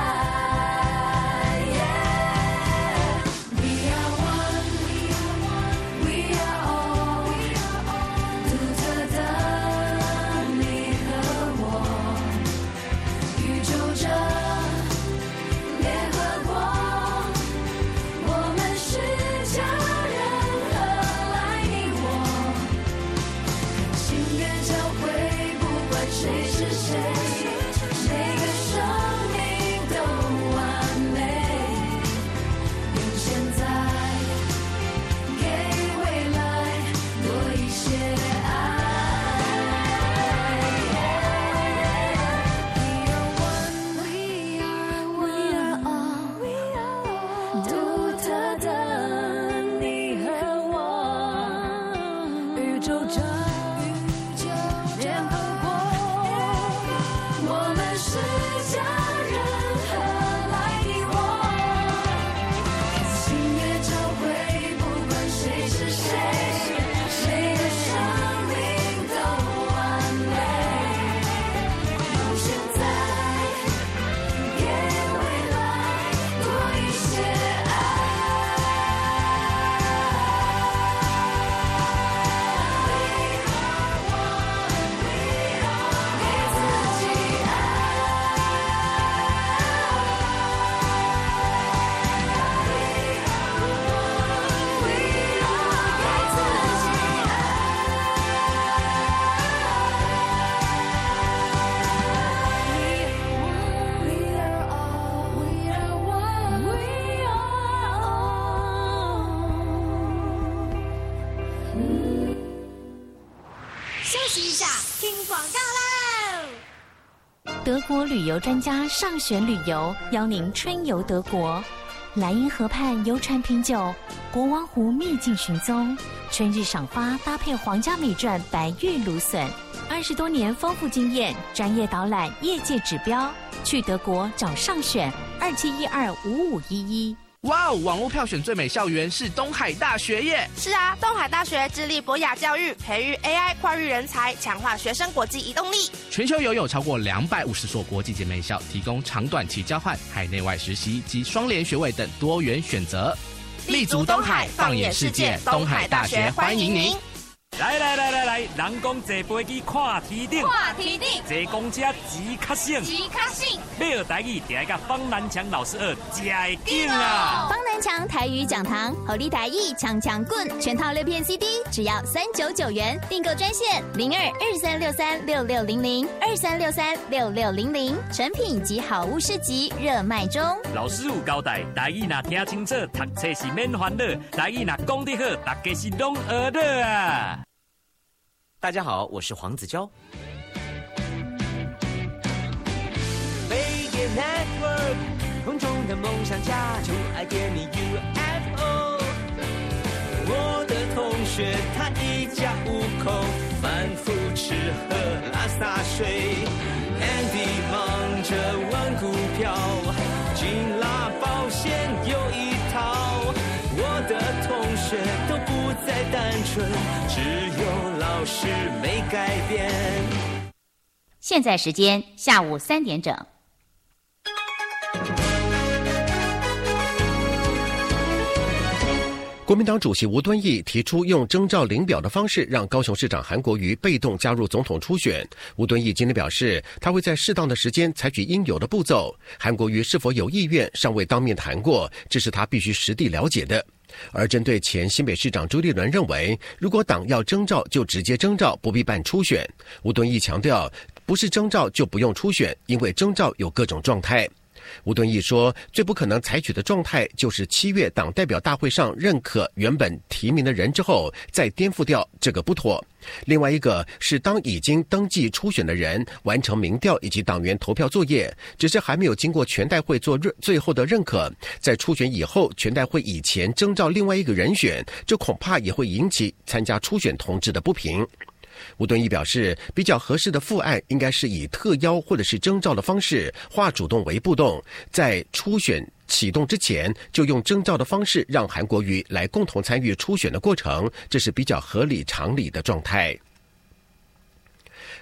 德国旅游专家上选旅游，邀您春游德国。莱茵河畔游船品酒，国王湖秘境寻踪，春日赏花搭配皇家美馔白玉芦笋，二十多年丰富经验，专业导览业界指标，去德国找上选二七一二五五一一。 哇哦！网络票选最美校园是东海大学耶！ 是啊，东海大学致力博雅教育，培育 A I 跨域人才，强化学生国际移动力。 全球拥有超过两百五十所国际姐妹校，提供长短期交换、海内外实习及双联学位等多元选择。立足东海，放眼世界，东海大学欢迎您！ 来来来来来，人讲坐飞机看天顶， 看天顶， 坐公车钱较省， 钱较省。 要学台语，定要甲方南强老师学，才会劲啊！ 方南强台语讲堂，吼你台语强强棍，全套六片 C D， 只要三九九元。订购专线零二二三六三六六零零二三六三六六零零，成品及好物市集热卖中。 老师有交代，台语若听清楚，读册是免烦恼；台语若讲得好，大家是拢学得啊！ 大家好，我是黄子佼。 Vegas Network， 空中的梦想家就爱给你 U F O。我的同学他一家五口，反复吃喝拉撒睡。Andy 忙着玩股票，金拉保险有一套。我的同学都不再单纯，只有老师没改变。 现在时间下午三点整。 国民党主席吴敦义提出用征召领表的方式让高雄市长韩国瑜被动加入总统初选。吴敦义今天表示，他会在适当的时间采取应有的步骤。韩国瑜是否有意愿，尚未当面谈过，这是他必须实地了解的。而针对前新北市长朱立伦认为，如果党要征召就直接征召，不必办初选。吴敦义强调，不是征召就不用初选，因为征召有各种状态。吴敦义说，最不可能采取的状态就是七月党代表大会上认可原本提名的人之后再颠覆掉，这个不妥。另外一个是当已经登记初选的人完成民调以及党员投票作业，只是还没有经过全代会做最后的认可，在初选以后全代会以前征召另外一个人选，这恐怕也会引起参加初选同志的不平。吴敦义表示，比较合适的副案应该是以特邀或者是征召的方式，化主动为被动，在初选启动之前就用征召的方式让韩国瑜来共同参与初选的过程，这是比较合理常理的状态。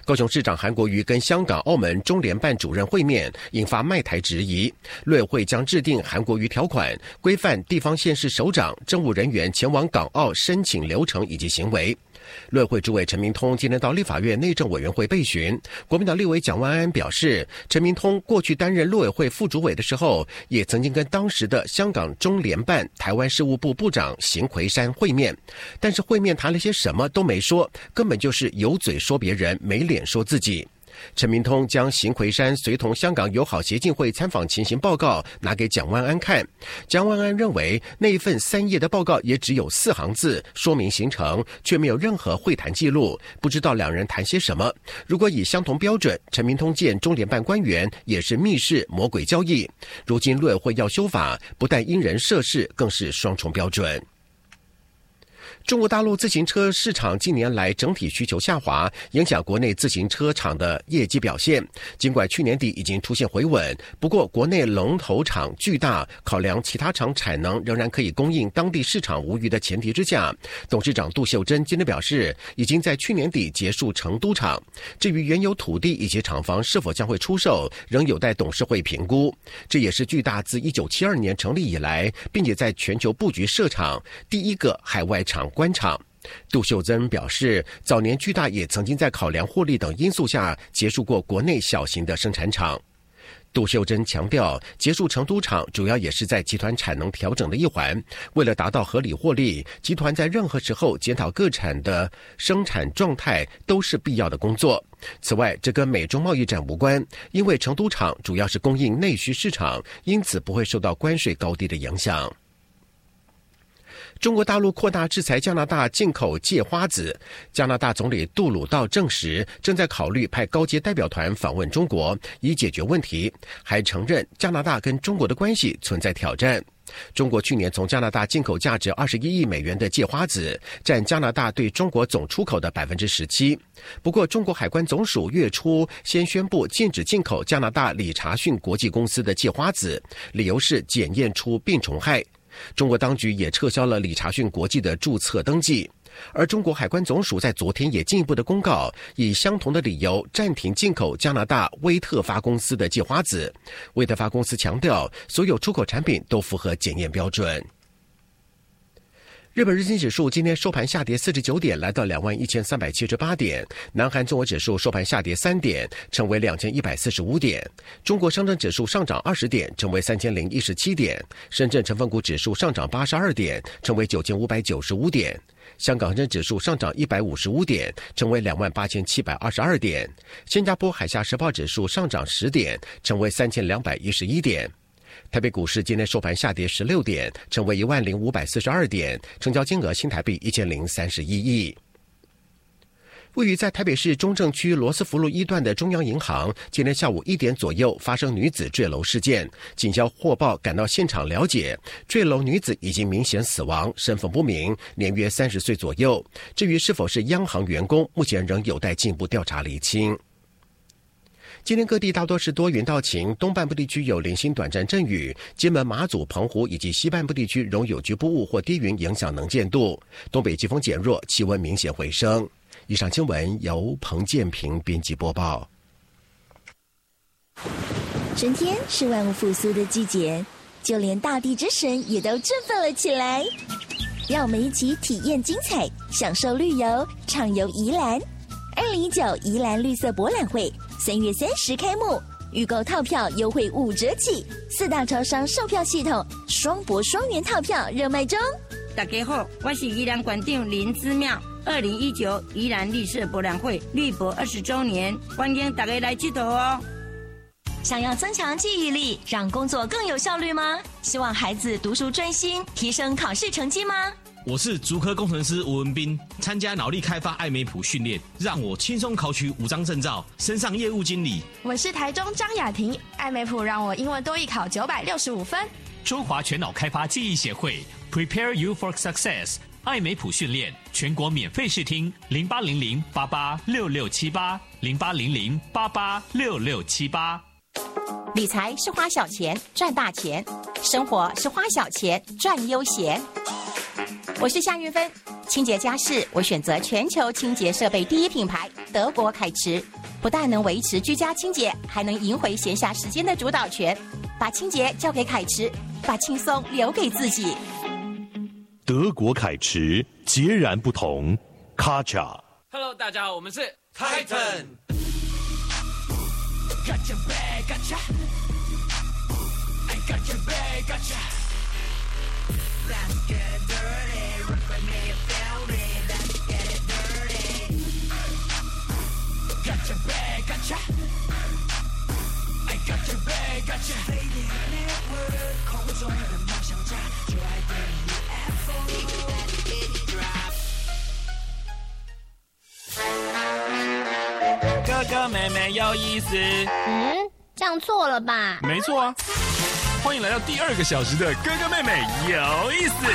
高雄市长韩国瑜跟香港、澳门中联办主任会面，引发卖台质疑。陆委会将制定韩国瑜条款，规范地方县市首长、政务人员前往港澳申请流程以及行为。陆委会主委陈明通今天到立法院内政委员会备询，国民党立委蒋万安表示，陈明通过去担任陆委会副主委的时候，也曾经跟当时的香港中联办台湾事务部部长邢奎山会面，但是会面谈了些什么都没说，根本就是有嘴说别人，没脸说自己。陈明通将邢奎山随同香港友好协进会参访情形报告拿给蒋万安看，蒋万安认为那一份三页的报告也只有四行字说明行程，却没有任何会谈记录，不知道两人谈些什么。如果以相同标准，陈明通见中联办官员也是密室魔鬼交易。如今陆委会要修法，不但因人设事，更是双重标准。中国大陆自行车市场近年来整体需求下滑，影响国内自行车厂的业绩表现。尽管去年底已经出现回稳，不过国内龙头厂巨大，考量其他厂产能仍然可以供应当地市场无虞的前提之下，董事长杜秀珍今天表示，已经在去年底结束成都厂。至于原有土地以及厂房是否将会出售，仍有待董事会评估。这也是巨大自一九七二年成立以来，并且在全球布局设厂第一个海外厂官厂。杜秀珍表示，早年巨大也曾经在考量获利等因素下结束过国内小型的生产厂。杜秀珍强调，结束成都厂主要也是在集团产能调整的一环，为了达到合理获利，集团在任何时候检讨各产的生产状态都是必要的工作。此外，这跟美中贸易战无关，因为成都厂主要是供应内需市场，因此不会受到关税高低的影响。中国大陆扩大制裁加拿大进口芥花籽，加拿大总理杜鲁道证实正在考虑派高阶代表团访问中国，以解决问题，还承认加拿大跟中国的关系存在挑战。中国去年从加拿大进口价值二十一亿美元的芥花籽，占加拿大对中国总出口的百分之十七。不过，中国海关总署月初先宣布禁止进口加拿大理查逊国际公司的芥花籽，理由是检验出病虫害。中国当局也撤销了理查逊国际的注册登记，而中国海关总署在昨天也进一步的公告，以相同的理由暂停进口加拿大威特发公司的芥花籽。威特发公司强调，所有出口产品都符合检验标准。日本日经指数今天收盘下跌四十九点，来到两万一千三百七十八点。南韩综合指数收盘下跌三点，成为两千一百四十五点。中国上证指数上涨二十点，成为三千零一十七点。深圳成分股指数上涨八十二点，成为九千五百九十五点。香港恒生指数上涨一百五十五点，成为两万八千七百二十二点。新加坡海峡时报指数上涨十点，成为三千两百一十一点。台北股市今天收盘下跌十六点，成为一万零五百四十二点，成交金额新台币一千零三十一亿。位于在台北市中正区罗斯福路一段的中央银行，今天下午一点左右发生女子坠楼事件。警消获报赶到现场了解，坠楼女子已经明显死亡，身份不明，年约三十岁左右。至于是否是央行员工，目前仍有待进一步调查厘清。今天各地大多是多云到晴，东半部地区有零星短暂阵雨，金门、马祖、澎湖以及西半部地区仍有局部雾或低云影响能见度。东北季风减弱，气温明显回升。以上新闻由彭建平编辑播报。 春天是万物复苏的季节，就连大地之神也都振奋了起来。让我们一起体验精彩，享受绿游，畅游宜兰。二零一九宜兰绿色博览会三月三十开幕，预购套票优惠五折起，四大超商售票系统双博双元套票热卖中。 大家好，我是宜兰馆长林之妙。二零一九宜兰绿色博览会绿博二十周年，欢迎大家来佚佗哦。 想要增强记忆力，让工作更有效率吗？希望孩子读书专心，提升考试成绩吗？ 我是竹科工程师吴文斌，参加脑力开发爱美普训练，让我轻松考取五张证照，升上业务经理。 我是台中张雅婷，爱美普让我英文多益考九百六十五分。 中华全脑开发记忆协会 Prepare You for Success 爱美普训练全国免费试听，零八零零八八六六七八零八零零八八六六七八。 理财是花小钱赚大钱，生活是花小钱赚悠闲。我是夏运芬，清洁家事我选择全球清洁设备第一品牌德国凯驰，不但能维持居家清洁，还能赢回闲暇时间的主导权。把清洁交给凯驰，把轻松留给自己。 德国凯驰截然不同。卡恰 ，Hello， 大家好，我们是 Titan。Got your bag, gotcha. I got your bag, gotcha. Let's get dirty, rock with me, feel me. Let's get it dirty. Got your bag, gotcha. I got your bag, gotcha. Fading network， 空中的梦想家，就爱对你 F O。哥哥妹妹有意思。 嗯，这样错了吧？ 没错啊。欢迎来到第二个小时的哥哥妹妹有意思。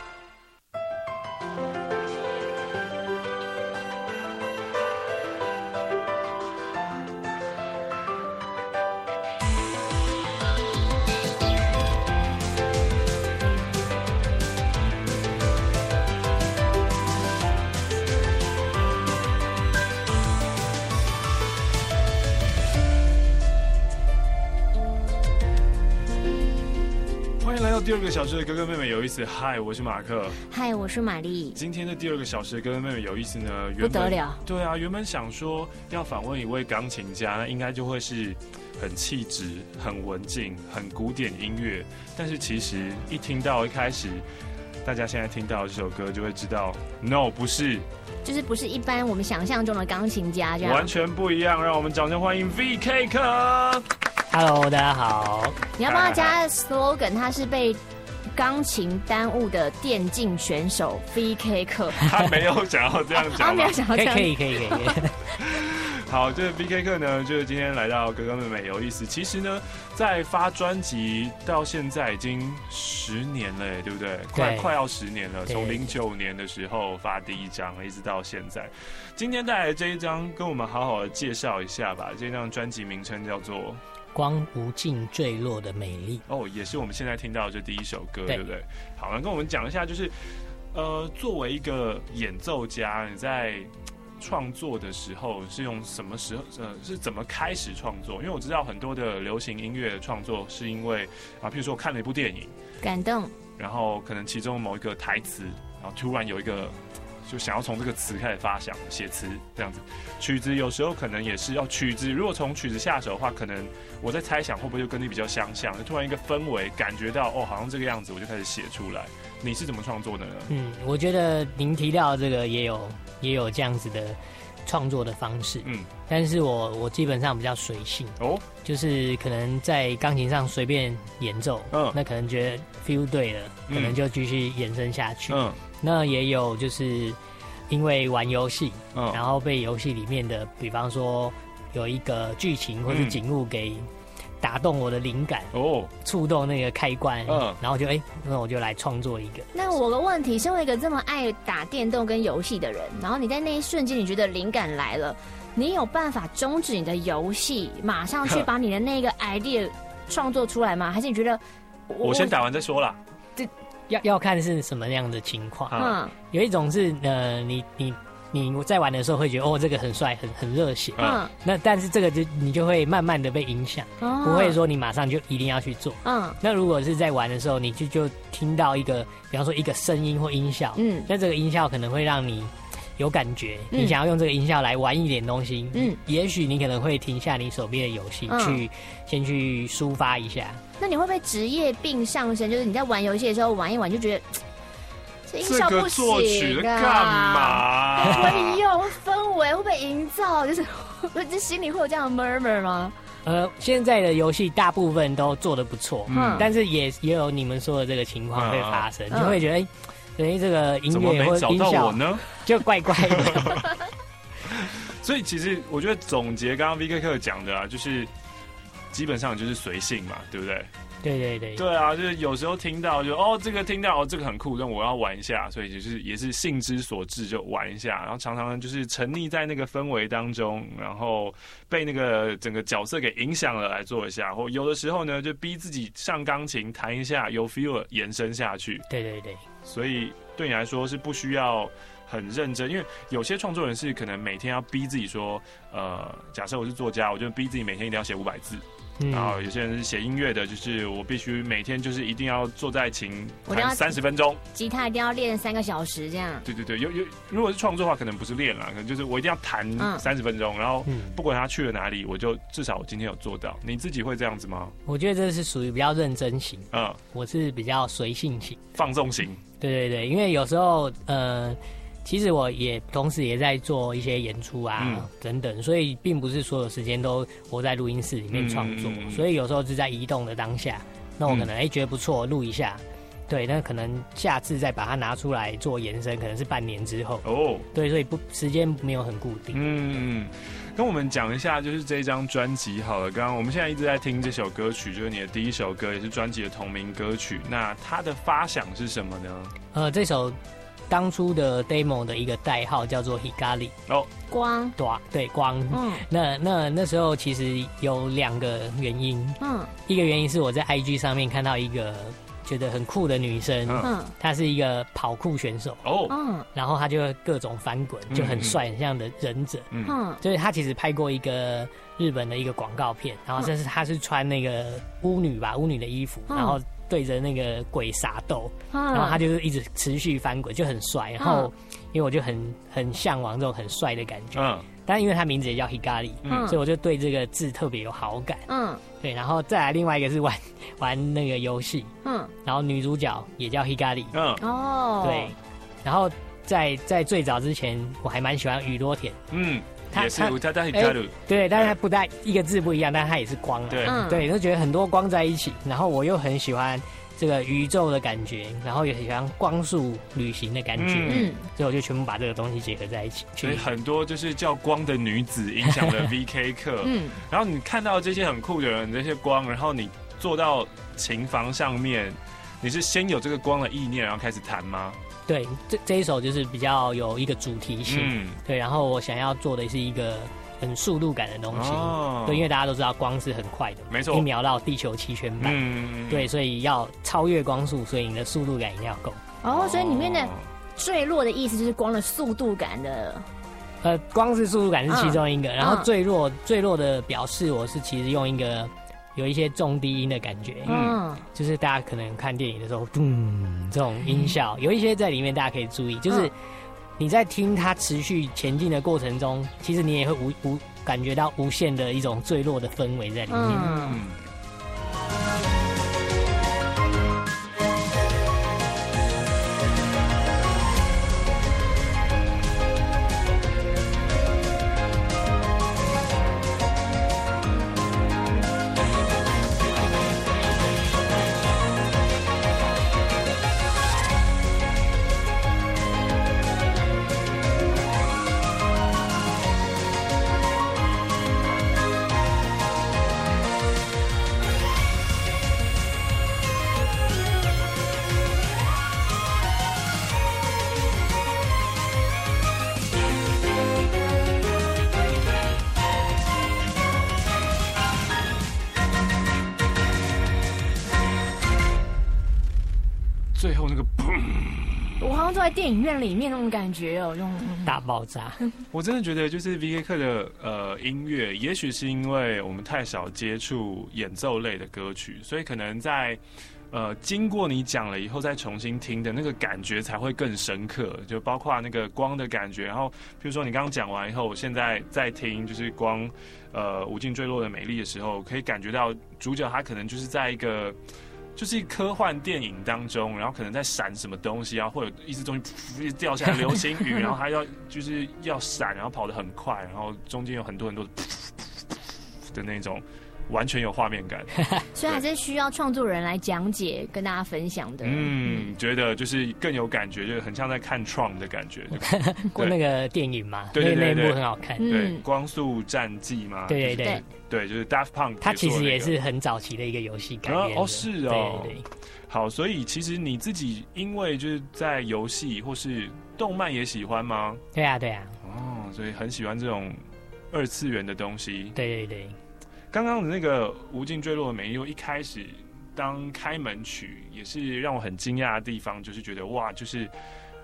来到第二个小时的哥哥妹妹有意思，嗨，我是马克， 嗨，我是玛丽。 今天的第二个小时的哥哥妹妹有意思呢， 不得了， 对啊，原本想说要访问一位钢琴家，那应该就会是很气质、很文静、很古典音乐，但是其实一听到一开始，大家现在听到这首歌就会知道 ，no， 不是， 就是不是一般我们想象中的钢琴家这样， 完全不一样。让我们掌声欢迎 V K 克。 Hello， 大家好。 你要帮他加 slogan， 他是被钢琴耽误的电竞选手 V K 克。 他没有想要这样讲， 他没有想要这样， 可以可以可以可以。 好，这个 V K 克呢，就是今天来到哥哥妹妹有意思。其实呢，在发专辑到现在已经十年了，对不对？快快要十年了，从零九年的时候发第一张，一直到现在。今天带来的这一张，跟我们好好的介绍一下吧。这张专辑名称叫做光无尽坠落的美丽哦，也是我们现在听到的这第一首歌， 对, 对不对？好，那跟我们讲一下，就是呃，作为一个演奏家，你在创作的时候是用什么时候呃是怎么开始创作？因为我知道很多的流行音乐的创作是因为啊，譬如说我看了一部电影， 感动， 然后可能其中某一个台词，然后突然有一个。就想要从这个词开始发想写词这样子，曲子有时候可能也是要曲子，如果从曲子下手的话，可能我在猜想会不会就跟你比较相像，就突然一个氛围感觉到哦，好像这个样子，我就开始写出来。你是怎么创作的呢？ 嗯，我觉得您提到这个也有也有这样子的创作的方式，嗯，但是我我基本上比较随性哦，就是可能在钢琴上随便演奏，嗯，那可能觉得 feel 对了，可能就继续延伸下去，嗯。那也有就是因为玩游戏，嗯，然后被游戏里面的，比方说有一个剧情或是景物给打动我的灵感，哦，触动那个开关，嗯，然后就哎、欸，那我就来创作一个。 那我个问题，身为一个这么爱打电动跟游戏的人，然后你在那一瞬间你觉得灵感来了，你有办法终止你的游戏，马上去把你的那个 idea 创作出来吗？还是你觉得我, 我先打完再说啦？ 这要要看是什么样的情况。嗯，有一种是呃，你你你在玩的时候会觉得哦，这个很帅，很很热血。嗯，那但是这个就你就会慢慢的被影响，哦，不会说你马上就一定要去做。嗯，那如果是在玩的时候，你就就听到一个，比方说一个声音或音效，嗯，那这个音效可能会让你有感觉，嗯，你想要用这个音效来玩一点东西，嗯，也许你可能会停下你手边的游戏，嗯，去先去抒发一下。 那你会不会职业病上身？就是你在玩游戏的时候玩一玩就觉得这音效不行啊，这个作曲干嘛？会不会用氛围？会不会营造？就是这心里会有这样的 murmur 吗？ 呃，现在的游戏大部分都做得不错，嗯，但是也也有你们说的这个情况会发生，嗯，就会觉得哎，等于这个音乐或音效呢就怪怪的。 所以其实我觉得总结刚刚 V K 克讲的啊，就是基本上就是随性嘛，对不对？ 对对对， 对啊，就是有时候听到就哦，这个听到哦，这个很酷，但我要玩一下，所以就是也是兴之所至就玩一下，然后常常就是沉溺在那个氛围当中，然后被那个整个角色给影响了来做一下，或有的时候呢就逼自己上钢琴弹一下，有 feel 延伸下去。 对对对， 所以对你来说是不需要很认真，因为有些创作人是可能每天要逼自己说，呃，假设我是作家，我就逼自己每天一定要写五百字。嗯、然后有些人是写音乐的，就是我必须每天就是一定要坐在琴弹三十分钟， 吉他一定要练三个小时这样。 对对对，有有，如果是创作的话，可能不是练啦，可能就是我一定要弹三十分钟，嗯、然后不管他去了哪里，我就至少我今天有做到。你自己会这样子吗？ 我觉得这是属于比较认真型，嗯，我是比较随性型、 放纵型。 对对对，因为有时候呃。其实我也同时也在做一些演出啊、嗯、等等，所以并不是所有时间都活在录音室里面创作、嗯，所以有时候是在移动的当下，那我可能哎、嗯欸、觉得不错，录一下，对，那可能下次再把它拿出来做延伸，可能是半年之后哦，对，所以不时间没有很固定。 嗯，跟我们讲一下就是这一张专辑好了，刚刚我们现在一直在听这首歌曲，就是你的第一首歌，也是专辑的同名歌曲，那它的发想是什么呢？ 呃，这首。当初的 demo 的一个代号叫做 Hikari 哦， 光， 对光，嗯，那那那时候其实有两个原因，嗯，一个原因是我在 I G 上面看到一个觉得很酷的女生，嗯，她是一个跑酷选手哦，嗯，然后她就各种翻滚，就很帅，很像的忍者，嗯，就是她其实拍过一个日本的一个广告片，然后这是她是穿那个巫女吧，巫女的衣服，然后。对着那个鬼撒豆，然后他就是一直持续翻滚，就很帅。然后因为我就很很向往这种很帅的感觉，嗯，但因为他名字也叫 Hikari，嗯，所以我就对这个字特别有好感，嗯，对。然后再来另外一个是玩玩那个游戏，嗯，然后女主角也叫 Hikari，嗯，哦，对。然后在在最早之前，我还蛮喜欢宇多田，嗯。 也是他他 Hikaru， 对，但是他不带一个字不一样，但是他也是光啊，对，嗯、对，就觉得很多光在一起，然后我又很喜欢这个宇宙的感觉，然后也喜欢光速旅行的感觉，嗯，所以我就全部把这个东西结合在一起。 所以很多就是叫光的女子影响了 V K 课，嗯，然后你看到这些很酷的人，这些光，然后你坐到琴房上面，你是先有这个光的意念，然后开始弹吗？ 对，这这一首就是比较有一个主题性，嗯、对，然后我想要做的是一个很速度感的东西，哦、对，因为大家都知道光是很快的， 没错， 一秒到地球七圈半，嗯、对，所以要超越光速，所以你的速度感一定要够。 哦，所以里面的坠落的意思就是光的速度感的， 呃，光是速度感是其中一个，嗯、然后坠落坠落的表示，我是其实用一个。有一些重低音的感觉，嗯，就是大家可能看电影的时候，咚这种音效，有一些在里面大家可以注意，就是你在听它持续前进的过程中，其实你也会无无感觉到无限的一种坠落的氛围在里面。嗯最后那个砰， 我好像坐在电影院里面那种感觉哦，那种大爆炸。 我真的觉得就是 V K 课的呃音乐，也许是因为我们太少接触演奏类的歌曲，所以可能在呃经过你讲了以后再重新听的那个感觉才会更深刻，就包括那个光的感觉。然后比如说你刚刚讲完以后，我现在在听就是光呃无尽坠落的美丽的时候，可以感觉到主角他可能就是在一个。就是科幻电影当中，然后可能在闪什么东西，然后会有一只东西掉下来流星雨，然后还要就是要闪，然后跑得很快，然后中间有很多很多的那种，完全有画面感。 所以还是需要创作人来讲解，跟大家分享的。 嗯，嗯觉得就是更有感觉，就是很像在看 Tron 的感觉。 过那个电影嘛， 对对对， 那部很好看。 对，嗯、光速战记嘛。 对对对。 对，就是 Daft Punk， 它其实也是很早期的一个游戏改编的。 哦，是哦。 对对。 好，所以其实你自己因为就是在游戏或是动漫也喜欢吗？ 对啊，对啊。 哦，所以很喜欢这种二次元的东西。 对对对。 刚刚的那个《无尽坠落的美丽》，一开始当开门曲，也是让我很惊讶的地方，就是觉得哇，就是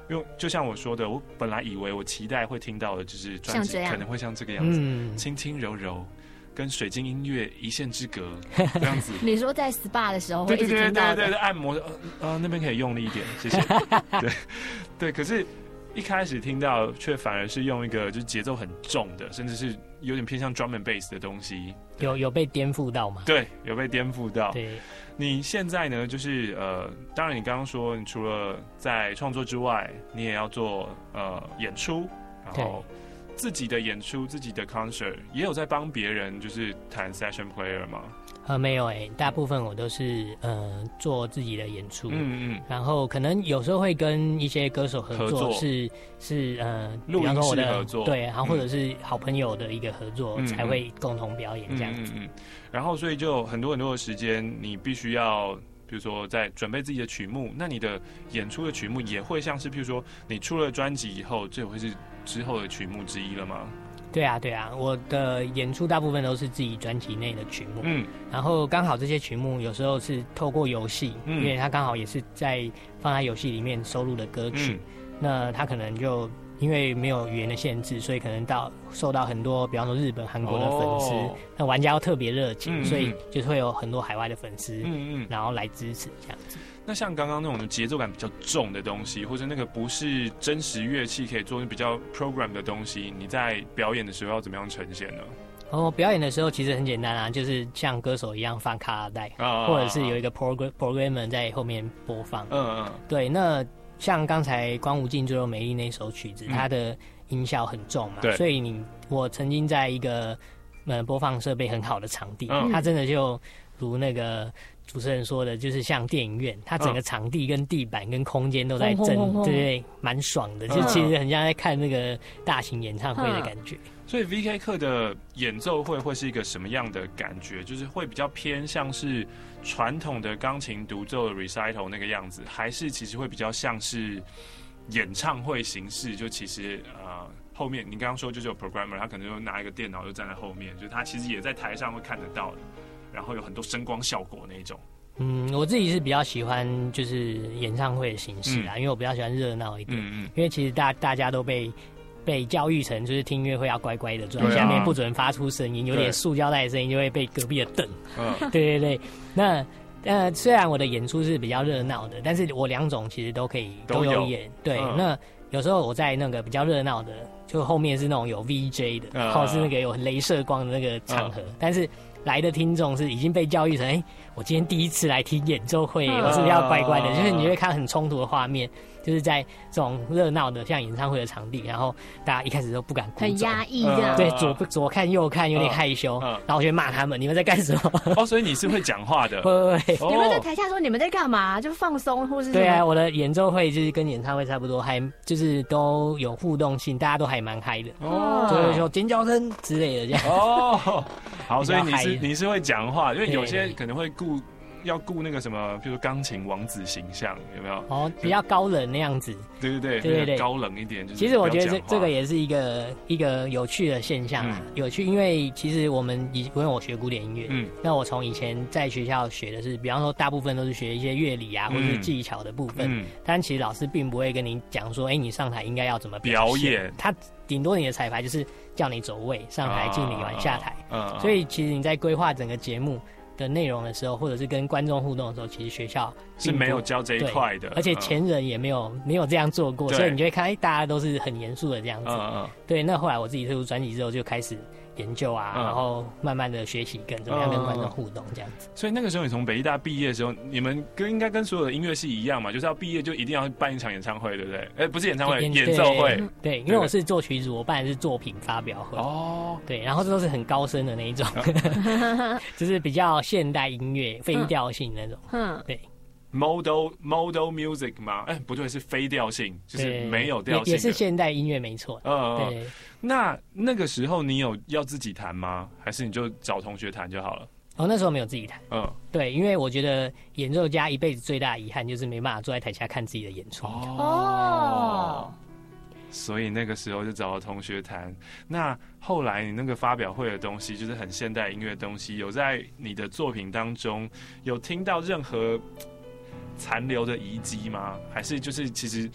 因为就像我说的，我本来以为我期待会听到的就是专辑可能会像这个样子，嗯、轻轻柔柔，跟水晶音乐一线之隔这样子。 你说在 S P A 的时候会一直听到的， 对对对对对，按摩呃呃那边可以用力一点，谢谢。对对，可是一开始听到却反而是用一个就是节奏很重的，甚至是有点偏向 drum and bass 的东西。 有有被颠覆到吗？ 对，有被颠覆到。 对。 你现在呢？就是呃，当然你刚刚说，你除了在创作之外，你也要做呃演出，然后自己的演出、自己的 concert， 也有在帮别人就是弹 session player 吗？ 呃，没有哎、欸，大部分我都是呃做自己的演出，嗯嗯，然后可能有时候会跟一些歌手合作，合作是是呃， 录音室合作， 对，然后或者是好朋友的一个合作，嗯、才会共同表演这样子。嗯嗯嗯然后，所以就很多很多的时间，你必须要，比如说在准备自己的曲目，那你的演出的曲目也会像是，譬如说你出了专辑以后，这会是之后的曲目之一了吗？ 对啊，对啊，我的演出大部分都是自己专辑内的曲目，嗯，然后刚好这些曲目有时候是透过游戏，嗯、因为它刚好也是在放在游戏里面收录的歌曲，嗯、那它可能就。因为没有语言的限制，所以可能到受到很多，比方说日本、韩国的粉丝，哦、那玩家又特别热情，嗯嗯所以就是会有很多海外的粉丝，嗯嗯，然后来支持这样子。 那像刚刚那种节奏感比较重的东西，或者那个不是真实乐器可以做比较 program 的东西，你在表演的时候要怎么样呈现呢？ 哦，表演的时候其实很简单啊，就是像歌手一样放卡拉带，啊、或者是有一个 program programmer 在后面播放。嗯嗯，对，那。像刚才《光无尽最后美丽》那首曲子，嗯、它的音效很重嘛，所以你我曾经在一个呃播放设备很好的场地，嗯、它真的就如那个主持人说的，就是像电影院，它整个场地跟地板跟空间都在震，嗯、对对，蛮爽的，嗯、就其实很像在看那个大型演唱会的感觉。嗯所以 V K 课的演奏会会是一个什么样的感觉？就是会比较偏向是传统的钢琴独奏的 recital 那个样子，还是其实会比较像是演唱会形式？就其实呃后面你刚刚说就是有 programmer， 他可能就拿一个电脑就站在后面，就是他其实也在台上会看得到的，然后有很多声光效果那一种。 嗯，我自己是比较喜欢就是演唱会的形式啦，嗯、因为我比较喜欢热闹一点。嗯嗯，因为其实大大家都被。被教育成就是听音乐会要乖乖的坐在下面，不准发出声音，有点塑胶袋的声音就会被隔壁的瞪。嗯、对对对，那呃虽然我的演出是比较热闹的，但是我两种其实都可以都有演。对，嗯、那有时候我在那个比较热闹的，就后面是那种有 V J 的，嗯、或者是那个有雷射光的那个场合，嗯、但是来的听众是已经被教育成，哎、欸，我今天第一次来听演奏会，嗯、我是不是要乖乖的？就是你会看很冲突的画面。就是在这种热闹的像演唱会的场地，然后大家一开始都不敢鼓， 很压抑的， 对，左左看右看，有点害羞，嗯嗯、然后我就骂他们：“你们在干什么？” 哦，所以你是会讲话的， 会会。 你们在台下说你们在干嘛？就放松或是什么？ 对啊，我的演奏会就是跟演唱会差不多，还就是都有互动性，大家都还蛮嗨的，哦，就是说尖叫声之类的这样。 哦，好，所以你是你是会讲话，因为有些可能会顾。要顾那个什么，比如说钢琴王子形象，有没有？ 哦，比较高冷那样子。 对对对，对对对，高冷一点。就是其实我觉得这这个也是一个一个有趣的现象啊，嗯、有趣，因为其实我们以因为我学古典音乐，嗯，那我从以前在学校学的是，比方说大部分都是学一些乐理啊，或者是技巧的部分，嗯、但其实老师并不会跟你讲说，哎、欸，你上台应该要怎么表演，他顶多你的彩排就是叫你走位，上台敬礼完下台，嗯、啊，所以其实你在规划整个节目的内容的时候，或者是跟观众互动的时候，其实学校是没有教这一块的， 而且前人也没有、嗯、没有这样做过，所以你就会看，哎，大家都是很严肃的这样子。嗯嗯。对，那后来我自己推出专辑之后，就开始研究啊，嗯、然后慢慢的学习跟怎么样跟观众互动这样子。 所以那个时候，你从北艺大毕业的时候，你们跟应该跟所有的音乐系一样嘛，就是要毕业就一定要办一场演唱会，对不对？哎，不是演唱会，演奏会。 对，因为我是作曲组，我办的是作品发表会。哦。对，然后这都是很高深的那一种，就是比较现代音乐、非调性那种。嗯，对。 modal modal music 吗？哎，不对，是非调性，就是没有调性的， 也是现代音乐，没错。嗯，对。 那那个时候你有要自己弹吗？还是你就找同学弹就好了？ 哦，那时候没有自己弹。嗯，对，因为我觉得演奏家一辈子最大的遗憾就是没办法坐在台下看自己的演出。哦。 所以那个时候就找了同学弹。那后来你那个发表会的东西，就是很现代音乐的东西，有在你的作品当中有听到任何残留的遗迹吗？还是就是其实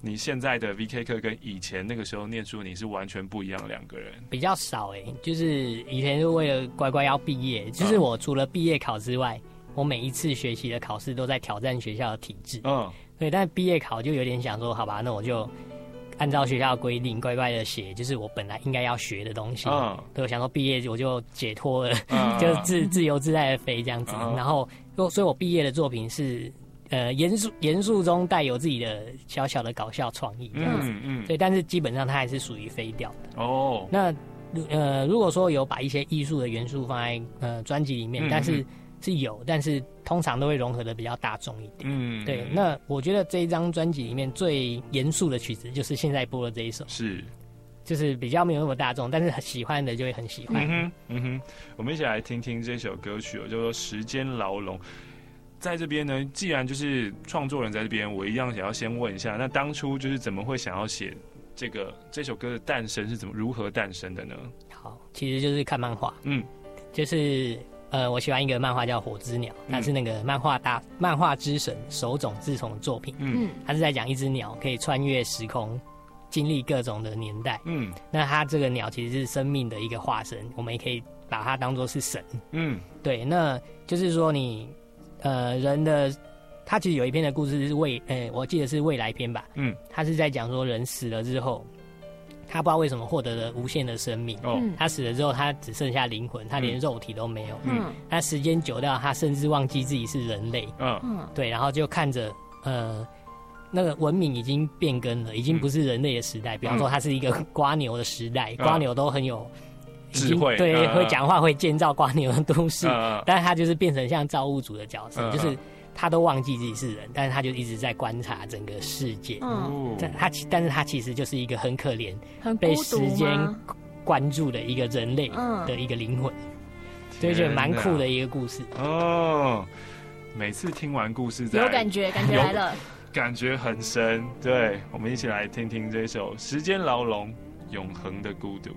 你现在的 V K 课跟以前那个时候念书你是完全不一样的两个人？ 比较少哎、欸，就是以前是为了乖乖要毕业，就是我除了毕业考之外，我每一次学习的考试都在挑战学校的体制。嗯，对，但毕业考就有点想说，好吧，那我就按照学校的规定乖乖的写，就是我本来应该要学的东西。嗯，对，我想说毕业我就解脱了，嗯、就自自由自在的飞这样子。嗯、然后，所以我毕业的作品是。呃，严肃严肃中带有自己的小小的搞笑创意这样子，嗯嗯，对，但是基本上它还是属于飞调的哦。那呃，如果说有把一些艺术的元素放在呃专辑里面，嗯、但是是有，但是通常都会融合的比较大众一点，嗯，对。那我觉得这一张专辑里面最严肃的曲子就是现在播的这一首， 是， 就是比较没有那么大众，但是喜欢的就会很喜欢。 嗯哼，嗯哼，我们一起来听听这首歌曲，叫做《时间牢笼》。在这边呢，既然就是创作人在这边，我一样想要先问一下，那当初就是怎么会想要写这个这首歌的诞生是怎么如何诞生的呢？ 好，其实就是看漫画，嗯，就是呃，我喜欢一个漫画叫《火之鸟》，它是那个漫画大漫画之神手冢治虫的作品，嗯，它是在讲一只鸟可以穿越时空，经历各种的年代，嗯，那它这个鸟其实是生命的一个化身，我们也可以把它当作是神，嗯，对，那就是说你。呃，人的他其实有一篇的故事是未，呃，我记得是未来篇吧。嗯，他是在讲说人死了之后，他不知道为什么获得了无限的生命。哦，他死了之后，他只剩下灵魂，他连肉体都没有。嗯，他时间久到，他甚至忘记自己是人类。嗯，对，然后就看着呃，那个文明已经变更了，已经不是人类的时代。比方说，它是一个瓜牛的时代，瓜牛都很有。 智慧对、呃、会讲话会建造瓜牛的都市，呃、但是他就是变成像造物主的角色，呃、就是他都忘记自己是人，但是他就一直在观察整个世界。嗯，他但是他其实就是一个很可怜、被时间关注的一个人类的一个灵魂，所以觉得蛮酷的一个故事。 哦，每次听完故事， 有感觉，感觉来了， 感觉很深。对，我们一起来听听这首《时间牢笼，永恒的孤独》。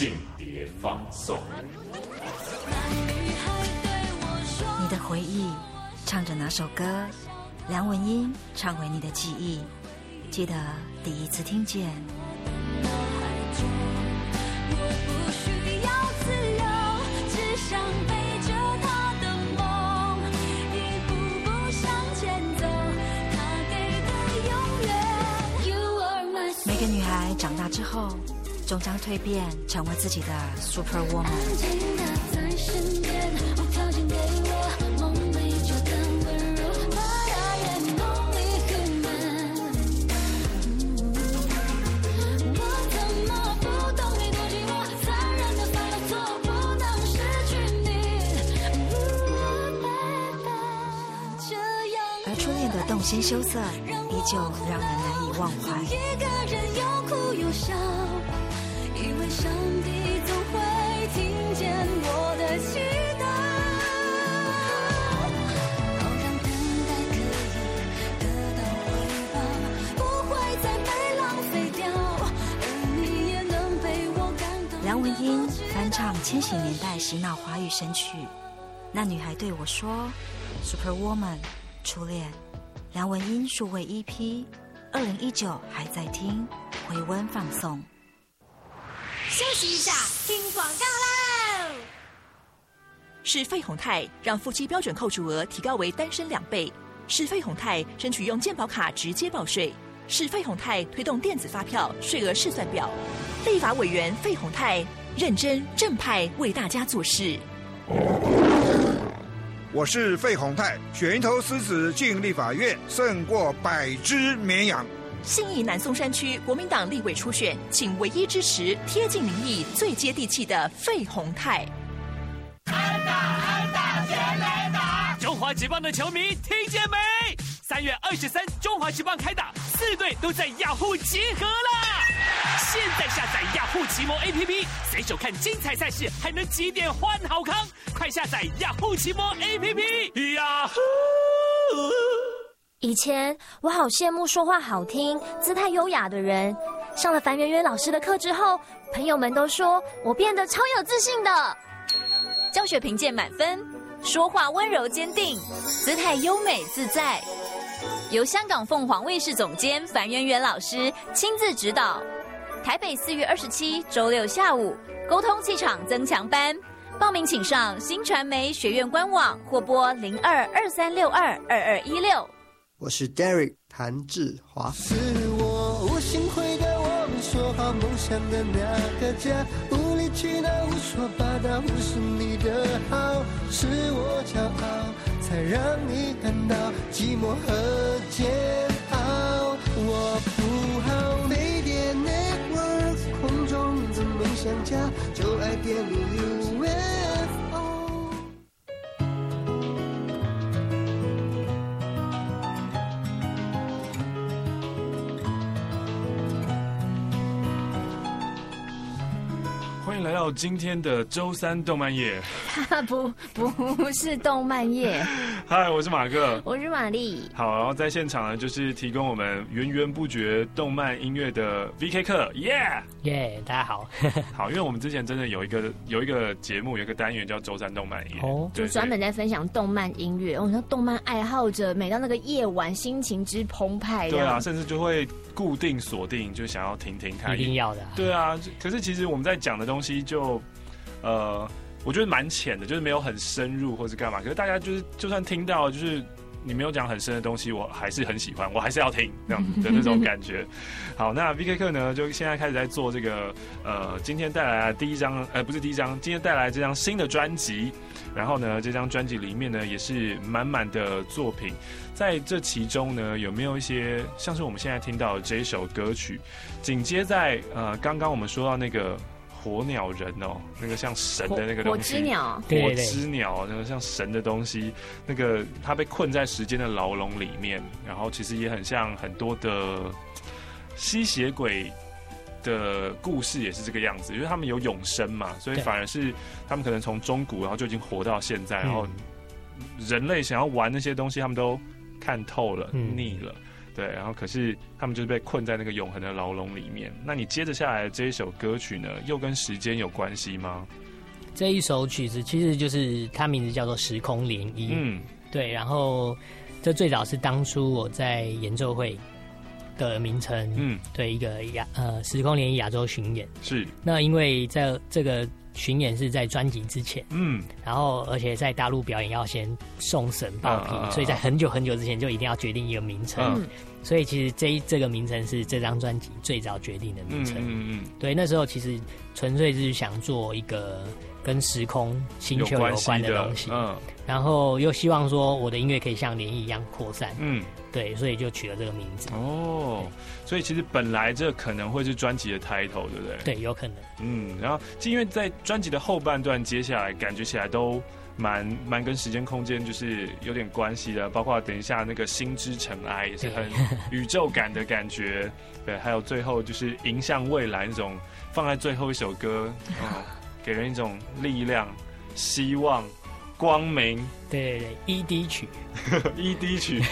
静碟放送。 你的回忆唱着哪首歌？梁文音唱回你的记忆，记得第一次听见。 想背着他的梦，一步步向前走，他给的永远。You are my superwoman。 每个女孩长大之后，终将蜕变成为自己的 super woman。 安静的在身边，无条件给我梦里就的温柔。But I am only human。 我怎么不懂你多寂寞，残忍的犯了错，不能失去你。 而初恋的动心羞涩，依旧让人难以忘怀。 一个人又哭又笑，以为上帝总会听见我的祈祷，好让等待可以得到回报，不会再被浪费掉，而你也能被我感动。 梁文音翻唱千禧年代洗脑华语神曲《那女孩对我说》，Super Woman 初恋，梁文音数位 E P， 二零一九还在听，回温放送。 休息一下，听广告喽！是费鸿泰让夫妻标准扣除额提高为单身两倍，是费鸿泰争取用健保卡直接报税，是费鸿泰推动电子发票税额试算表。立法委员费鸿泰认真正派为大家做事。 我是费鸿泰，选一头狮子进立法院，胜过百只绵羊。 信义南松山区国民党立委初选，请唯一支持贴近民意、最接地气的费鸿泰。 安打安打全垒打！中华职棒的球迷听见没？三月二十三，中华职棒开打，四队都在雅虎集合啦！现在下载雅虎奇摩 A P P， 随手看精彩赛事，还能几点换好康，快下载雅虎奇摩 A P P。雅虎。 以前我好羡慕说话好听、姿态优雅的人，上了樊圆圆老师的课之后，朋友们都说我变得超有自信的。 教学评鉴满分，说话温柔坚定，姿态优美自在。由香港凤凰卫视总监樊圆圆老师亲自指导。台北四月二十七周六下午，沟通气场增强班，报名请上新传媒学院官网或拨零二二三六二二二一六。 我是 Derek 谭志华。 是我无心会跟我们说好梦想的那个家，无理取闹，胡说八道，无视你的好，是我骄傲，才让你感到寂寞和煎熬。我不好飞碟 Network 空中的梦想家，就爱点你 U F O。 欢迎来到今天的周三动漫夜。 不，不是动漫夜。 嗨，我是马克， 我是玛丽。 好，然后在现场呢，就是提供我们源源不绝动漫音乐的 V K 课，耶耶，大家好。 好，因为我们之前真的有一个有一个节目，有一个单元叫周三动漫夜，哦， 就专门在分享动漫音乐。我、哦、说动漫爱好者，每到那个夜晚，心情之澎湃。 对啊，甚至就会固定锁定，就想要听听看。 一定要的、啊。 对啊，可是其实我们在讲的东西就，呃，我觉得蛮浅的，就是没有很深入或是干嘛。可是大家就是就算听到，就是你没有讲很深的东西，我还是很喜欢，我还是要听这样子的那种感觉。好，那 V K 课呢，就现在开始在做这个，呃，今天带来的第一张，呃，不是第一张，今天带来这张新的专辑。然后呢，这张专辑里面呢，也是满满的作品。在这其中呢，有没有一些像是我们现在听到的这一首歌曲？紧接在呃，刚刚我们说到那个火鸟人哦，那个像神的那个东西， 火之鸟， 火之鸟，那个像神的东西，那个它被困在时间的牢笼里面，然后其实也很像很多的吸血鬼的故事也是这个样子，因为他们有永生嘛，所以反而是他们可能从中古然后就已经活到现在，然后人类想要玩那些东西，他们都看透了、嗯、腻了。 对，然后可是他们就是被困在那个永恒的牢笼里面。那你接着下来的这一首歌曲呢，又跟时间有关系吗？ 这一首曲子其实就是它名字叫做《时空涟漪》。嗯，对，然后这最早是当初我在演奏会的名称，嗯，对，一个亚呃时空涟漪亚洲巡演。是，那因为在这个巡演是在专辑之前，嗯，然后而且在大陆表演要先送审报批，啊、所以在很久很久之前就一定要决定一个名称。嗯，所以其实这这个名称是这张专辑最早决定的名称。嗯嗯嗯，对，那时候其实纯粹是想做一个跟时空、星球有关的东西，嗯，然后又希望说我的音乐可以像涟漪一样扩散，嗯，对，所以就取了这个名字。哦， 所以其实本来这可能会是专辑的 title， 对不对？ 对，有可能。 嗯，然后因为在专辑的后半段，接下来感觉起来都蛮蛮跟时间空间就是有点关系的，包括等一下那个心之尘埃也是很宇宙感的感觉，对，还有最后就是迎向未来那种放在最后一首歌，嗯，给人一种力量、希望、光明。 对对对 ，E D 曲 ，E D 曲。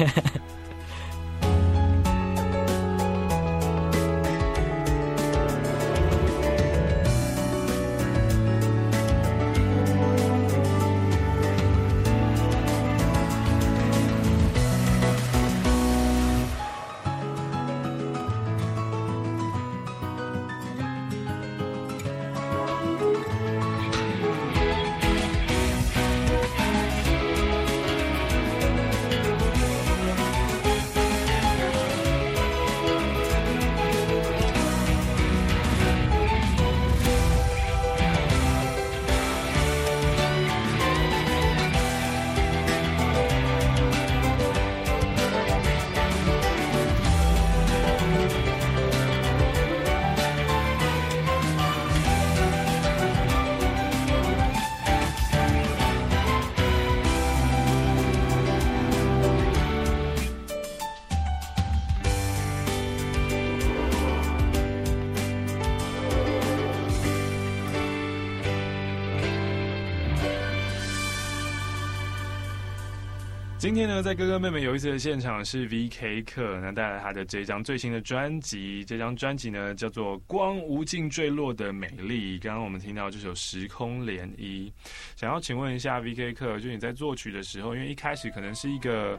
今天呢，在哥哥妹妹有一次的现场是 V K 客，那带来他的这张最新的专辑。这张专辑呢叫做《光无尽坠落的美丽》。刚刚我们听到这首《时空涟漪》，想要请问一下 V K 客，就你在作曲的时候，因为一开始可能是一个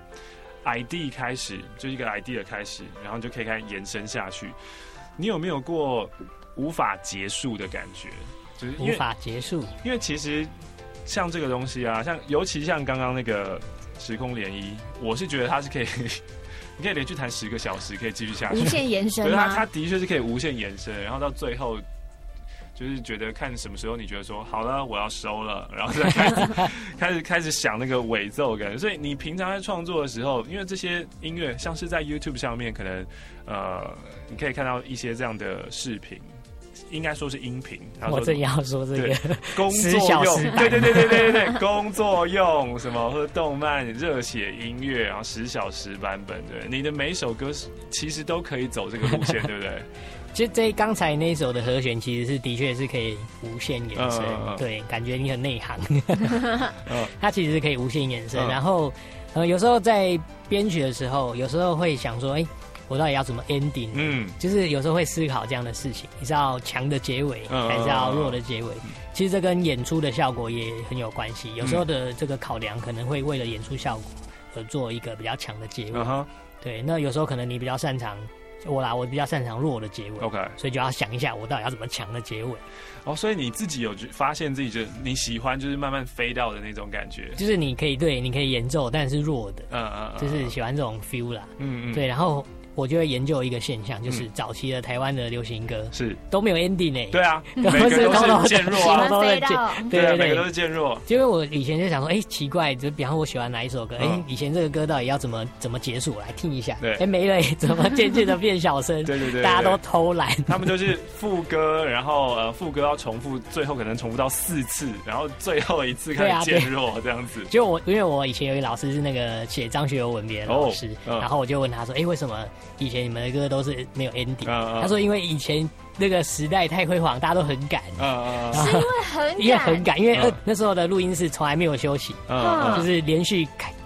idea 开始，就是一个 idea 的开始，然后就可以开始延伸下去。你有没有过无法结束的感觉？就是无法结束， 因为其实像这个东西啊，像尤其像刚刚那个。时空涟漪，我是觉得它是可以，你可以连续弹十个小时，可以继续下去， 无限延伸吗？ 它它的确是可以无限延伸，然后到最后就是觉得看什么时候你觉得说好了，我要收了，然后再开始开始开始想那个尾奏感。所以你平常在创作的时候，因为这些音乐像是在 YouTube 上面，可能呃你可以看到一些这样的视频。应该说是音频， 我正要说这个工作用，对对对对对对，工作用什么或者动漫热血音乐，然后十小时版本，对，你的每一首歌其实都可以走这个路线，对不对？ 其实这刚才那一首的和弦其实是的确是可以无限延伸，嗯嗯、对，感觉你很内行，它其实是可以无限延伸。嗯、然后呃，有时候在编曲的时候，有时候会想说，哎、欸。我到底要怎么 ending？ 嗯，就是有时候会思考这样的事情，你是要强的结尾，嗯、还是要弱的结尾？嗯、其实这跟演出的效果也很有关系。有时候的这个考量可能会为了演出效果而做一个比较强的结尾。嗯、对，那有时候可能你比较擅长我啦，我比较擅长弱的结尾。OK， 所以就要想一下我到底要怎么强的结尾。 哦，所以你自己有发现自己就你喜欢就是慢慢飞到的那种感觉， 就是你可以对，你可以演奏，但是弱的，嗯嗯，就是喜欢这种 feel 啦。嗯嗯，对，然后。我就会研究一个现象，就是早期的台湾的流行歌是都没有 ending 哎、欸， 对啊，每个都是渐弱啊， 都是渐，对对对， 每个都是渐弱。 因为我以前就想说，哎、欸，奇怪，就比方我喜欢哪一首歌，哎、欸，以前这个歌到底要怎么怎么结束？我来听一下，对，哎、欸，没了、欸，怎么渐渐的变小声？对对对，大家都偷懒。 他们就是副歌，然后呃副歌要重复，最后可能重复到四次，然后最后一次开始渐弱这样子。 就我因为我以前有一个老师是那个写张学友文编的老师，哦嗯、然后我就问他说，哎、欸，为什么以前你们的歌都是没有 ending，、uh, uh, 他说因为以前那个时代太辉煌，大家都很赶， uh, uh, 是因为很赶， 因为很赶，因为、uh, 那时候的录音室从来没有休息，uh, uh, 就是连续开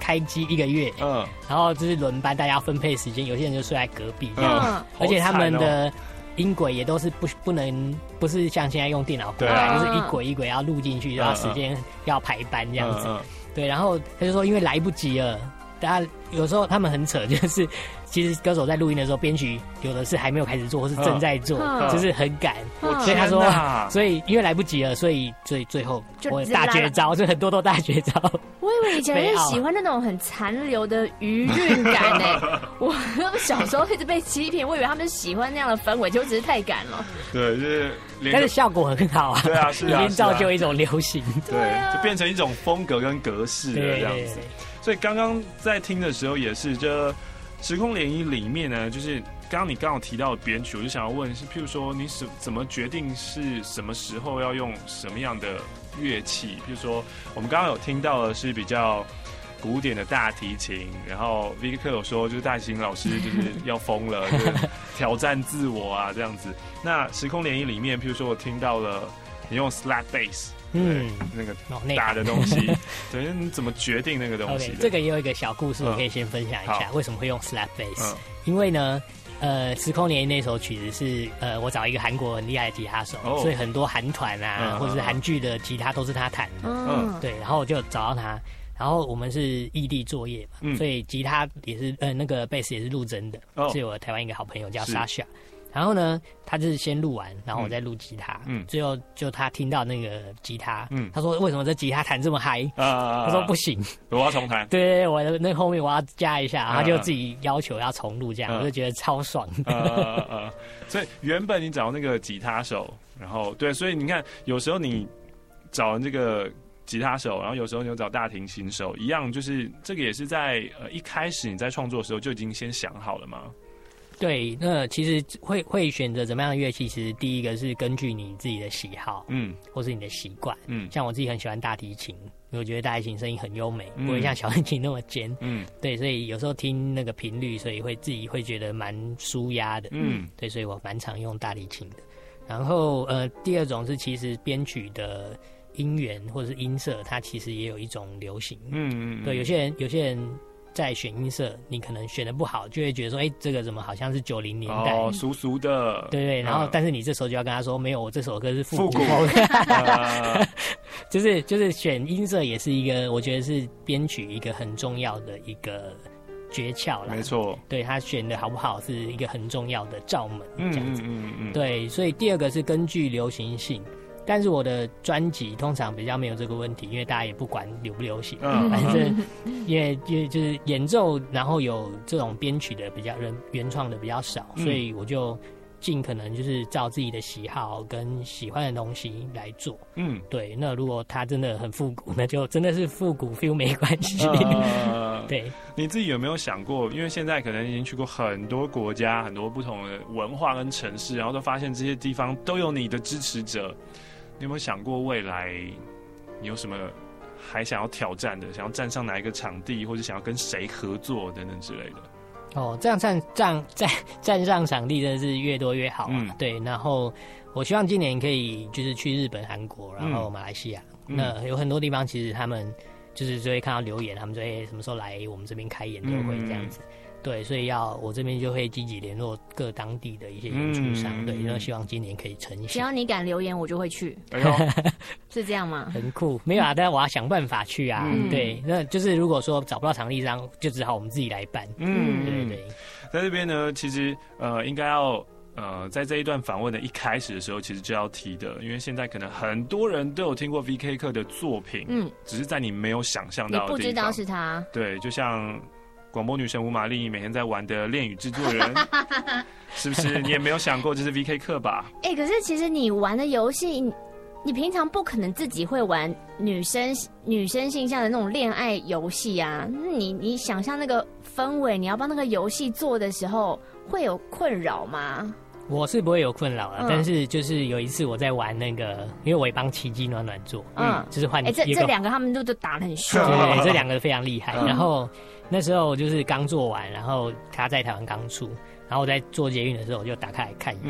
开机一个月，嗯，然后就是轮班，大家分配时间，有些人就睡在隔壁这样，嗯，而且他们的音轨也都是不不能不是像现在用电脑播放，就是一轨一轨要录进去，然后时间要排班这样子，对，然后他就说因为来不及了。大家有时候他们很扯，就是其实歌手在录音的时候，编曲有的是还没有开始做，或是正在做，嗯、就是很赶。嗯、所以他说，所以因为来不及了，所以所以最后我大绝招，就很多都大绝招。 我以为以前是喜欢那种很残留的余韵感呢，我小时候一直被欺骗，我以为他们喜欢那样的氛围，就只是太赶了。 对，就是， 但是效果很好啊。 对啊，是啊， 已经造就一种流行。 对，就变成一种风格跟格式的这样子。所以刚刚在听的时候也是，这时空涟漪里面呢，就是刚刚你刚好提到的编曲，我就想要问是，譬如说你怎怎么决定是什么时候要用什么样的乐器？譬如说我们刚刚有听到的是比较古典的大提琴，然后 V K 有说就是大提琴老师就是要疯了，就是挑战自我啊这样子。那时空涟漪里面，譬如说我听到了你用 slap bass。嗯，那个打的东西，对，你怎么决定那个东西？ okay, 这个也有一个小故事，我可以先分享一下，为什么会用 slap bass？、嗯、因为呢，呃，时空涟漪那首曲子是呃，我找一个韩国很厉害的吉他手，哦、所以很多韩团啊，嗯、或者是韩剧的吉他都是他弹的。嗯，对，然后我就找到他，然后我们是异地作业嘛，嗯、所以吉他也是呃，那个贝斯也是录真的，哦、是我台湾一个好朋友叫 Sasha。然后呢，他就是先录完，然后我再录吉他。嗯，最后就他听到那个吉他，嗯，他说为什么这吉他弹这么嗨？啊，他说不行， 我要重弹。 对，我的那后面我要加一下，他就自己要求要重录，这样、嗯、我就觉得超爽。 呃呃呃，所以原本你找那个吉他手，然后对，所以你看，有时候你找这个吉他手，然后有时候你又找大提琴手，一样，就是这个也是在呃一开始你在创作的时候就已经先想好了吗？ 对，那其实会会选择怎么样的乐器，其实第一个是根据你自己的喜好，嗯，或是你的习惯，嗯，像我自己很喜欢大提琴，我觉得大提琴声音很优美，不会像小提琴那么尖，嗯，对，所以有时候听那个频率，所以会自己会觉得蛮舒压的，嗯，对，所以我蛮常用大提琴的。然后呃，第二种是其实编曲的音源或者是音色，它其实也有一种流行，嗯嗯，对，有些人有些人。在选音色，你可能选的不好，就会觉得说，哎、欸，这个怎么好像是九零年代， 哦，俗俗的， 对对。然后，嗯、但是你这时候就要跟他说，没有，我这首歌是复古风，呃、就是就是选音色也是一个，我觉得是编曲一个很重要的一个诀窍啦。 没错， 对他选的好不好是一个很重要的罩门，这样子。 嗯嗯嗯。 对，所以第二个是根据流行性。但是我的专辑通常比较没有这个问题，因为大家也不管流不流行，嗯、反正因为因为就是演奏，然后有这种编曲的比较人原创的比较少，嗯、所以我就尽可能就是照自己的喜好跟喜欢的东西来做。嗯，对。那如果它真的很复古，那就真的是复古 feel 没关系。呃、对， 你自己有没有想过？因为现在可能已经去过很多国家、很多不同的文化跟城市，然后都发现这些地方都有你的支持者。你有没有想过未来你有什么还想要挑战的，想要站上哪一个场地，或者想要跟谁合作等等之类的？ 哦，这样站站站站上场地真的是越多越好啊！嗯、对，然后我希望今年可以就是去日本、韩国，然后马来西亚。嗯、那有很多地方其实他们就是就会看到留言，他们说哎、欸、什么时候来我们这边开演奏会这样子。嗯对，所以要我这边就会积极联络各当地的一些演出商，嗯、对，然后希望今年可以成型。 只要你敢留言，我就会去。哎呦，是这样吗？ 很酷，没有啊，但是我要想办法去啊。嗯、对，那就是如果说找不到场地商，就只好我们自己来办。嗯，对对对。 在这边呢，其实呃，应该要呃，在这一段访问的一开始的时候，其实就要提的，因为现在可能很多人都有听过 V K 课的作品，嗯，只是在你没有想象到的地方， 你不知道是他。 对，就像。广播女神吴玛丽每天在玩的恋与制作人，是不是你也没有想过这是 V K 课吧？ 哎、欸，可是其实你玩的游戏，你平常不可能自己会玩女生女生性向的那种恋爱游戏啊。你你想象那个氛围，你要帮那个游戏做的时候，会有困扰吗？ 我是不会有困扰了，嗯、但是就是有一次我在玩那个，因为我也帮奇迹暖暖做，嗯，就是换。 哎、欸，这这两个他们都都打得很凶， 对，这两个非常厉害。嗯、然后那时候就是刚做完，然后他在台湾刚出，然后我在做捷运的时候我就打开来看一下，嗯、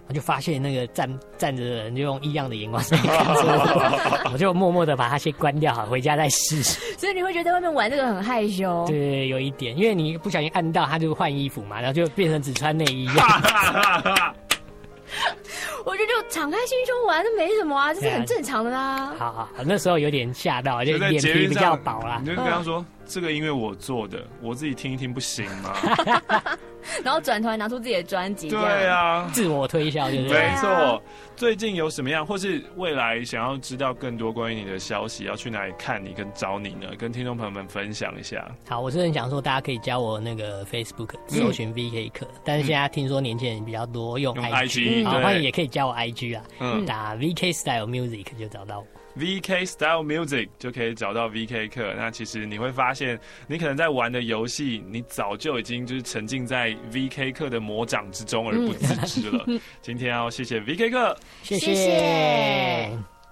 我就发现那个站站着的人就用异样的眼光在看着我，我就默默的把它先关掉，好回家再试。 所以你会觉得在外面玩这个很害羞？ 对，有一点，因为你不小心按到，他就换衣服嘛，然后就变成只穿内衣。 我觉得就敞开心胸玩，这没什么啊，这是很正常的啦。 好好好，那时候有点吓到，就脸皮比较薄啦。 你就跟他说：“嗯、这个音乐我做的，我自己听一听不行吗？” 然后转头还拿出自己的专辑， 对啊， 自我推销，对不对？ 没错。最近有什么样，或是未来想要知道更多关于你的消息，要去哪里看你跟找你呢？跟听众朋友们分享一下。 好，我是很想说，大家可以加我那个 Facebook 搜寻 V K 课、嗯，但是现在听说年轻人比较多用 I G， 好，欢迎也可以加我 I G 啊，嗯、打 V K Style Music 就找到我。 V K Style Music 就可以找到 V K 课。那其实你会发现，你可能在玩的游戏，你早就已经就是沉浸在 V K 课的魔掌之中而不自知了。嗯、今天要谢谢 V K 课， 谢谢。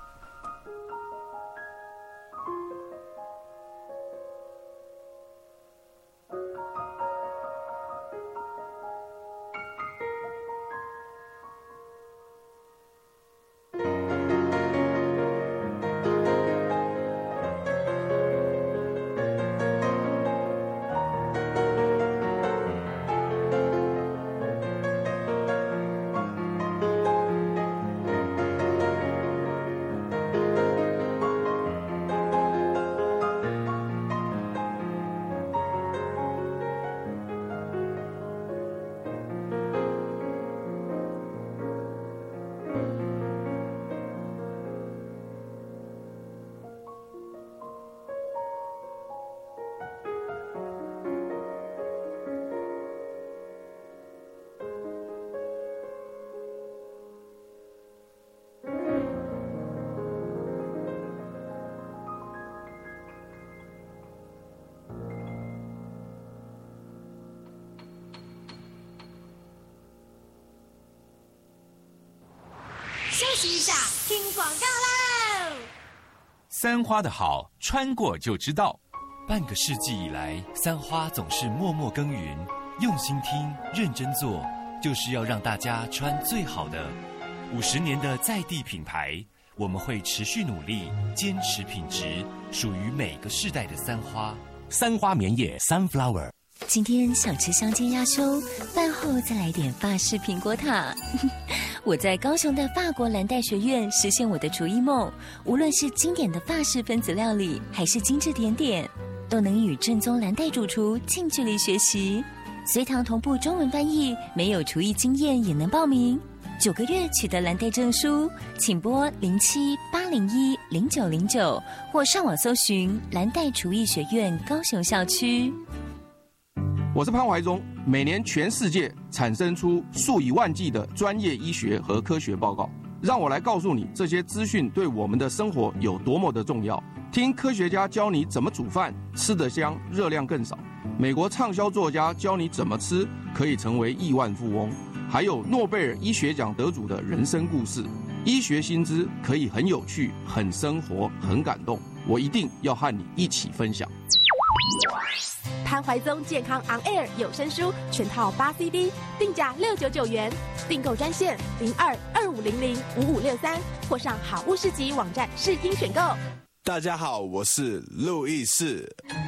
休息一下，听广告喽！ 三花的好，穿过就知道。半个世纪以来，三花总是默默耕耘，用心听，认真做，就是要让大家穿最好的。五十年的在地品牌，我们会持续努力，坚持品质，属于每个世代的三花。 三花棉叶 Sunflower。 今天想吃香煎鸭胸，饭后再来点法式苹果塔。我在高雄的法国蓝带学院实现我的厨艺梦，无论是经典的法式分子料理，还是精致甜点，都能与正宗蓝带主厨近距离学习。随堂同步中文翻译，没有厨艺经验也能报名。九个月取得蓝带证书，请拨零七八零一零九零九或上网搜寻蓝带厨艺学院高雄校区。 我是潘怀忠。每年全世界产生出数以万计的专业医学和科学报告，让我来告诉你这些资讯对我们的生活有多么的重要。听科学家教你怎么煮饭，吃得香，热量更少。美国畅销作家教你怎么吃可以成为亿万富翁，还有诺贝尔医学奖得主的人生故事。医学新知可以很有趣、很生活、很感动，我一定要和你一起分享。 潘怀宗健康 On Air 有声书全套八 C D， 定价六九九元，订购专线零二二五零零五五六三，或上好物市集网站试听选购。 大家好，我是路易士。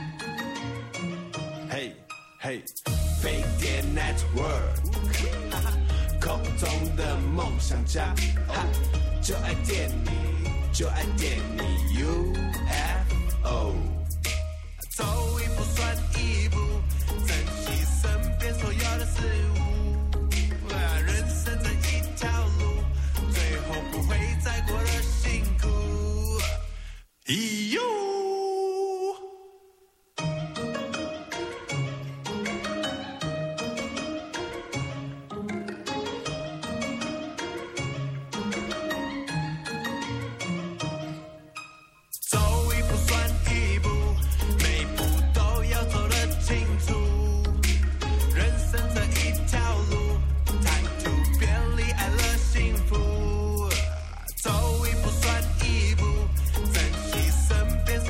嘿嘿，飞碟 Network， 空中的梦想家，就爱电你，就爱电你 U F O。走一步算一步，珍惜身边所有的事物。人生这一条路，最后不会再过得辛苦。咦呦！身边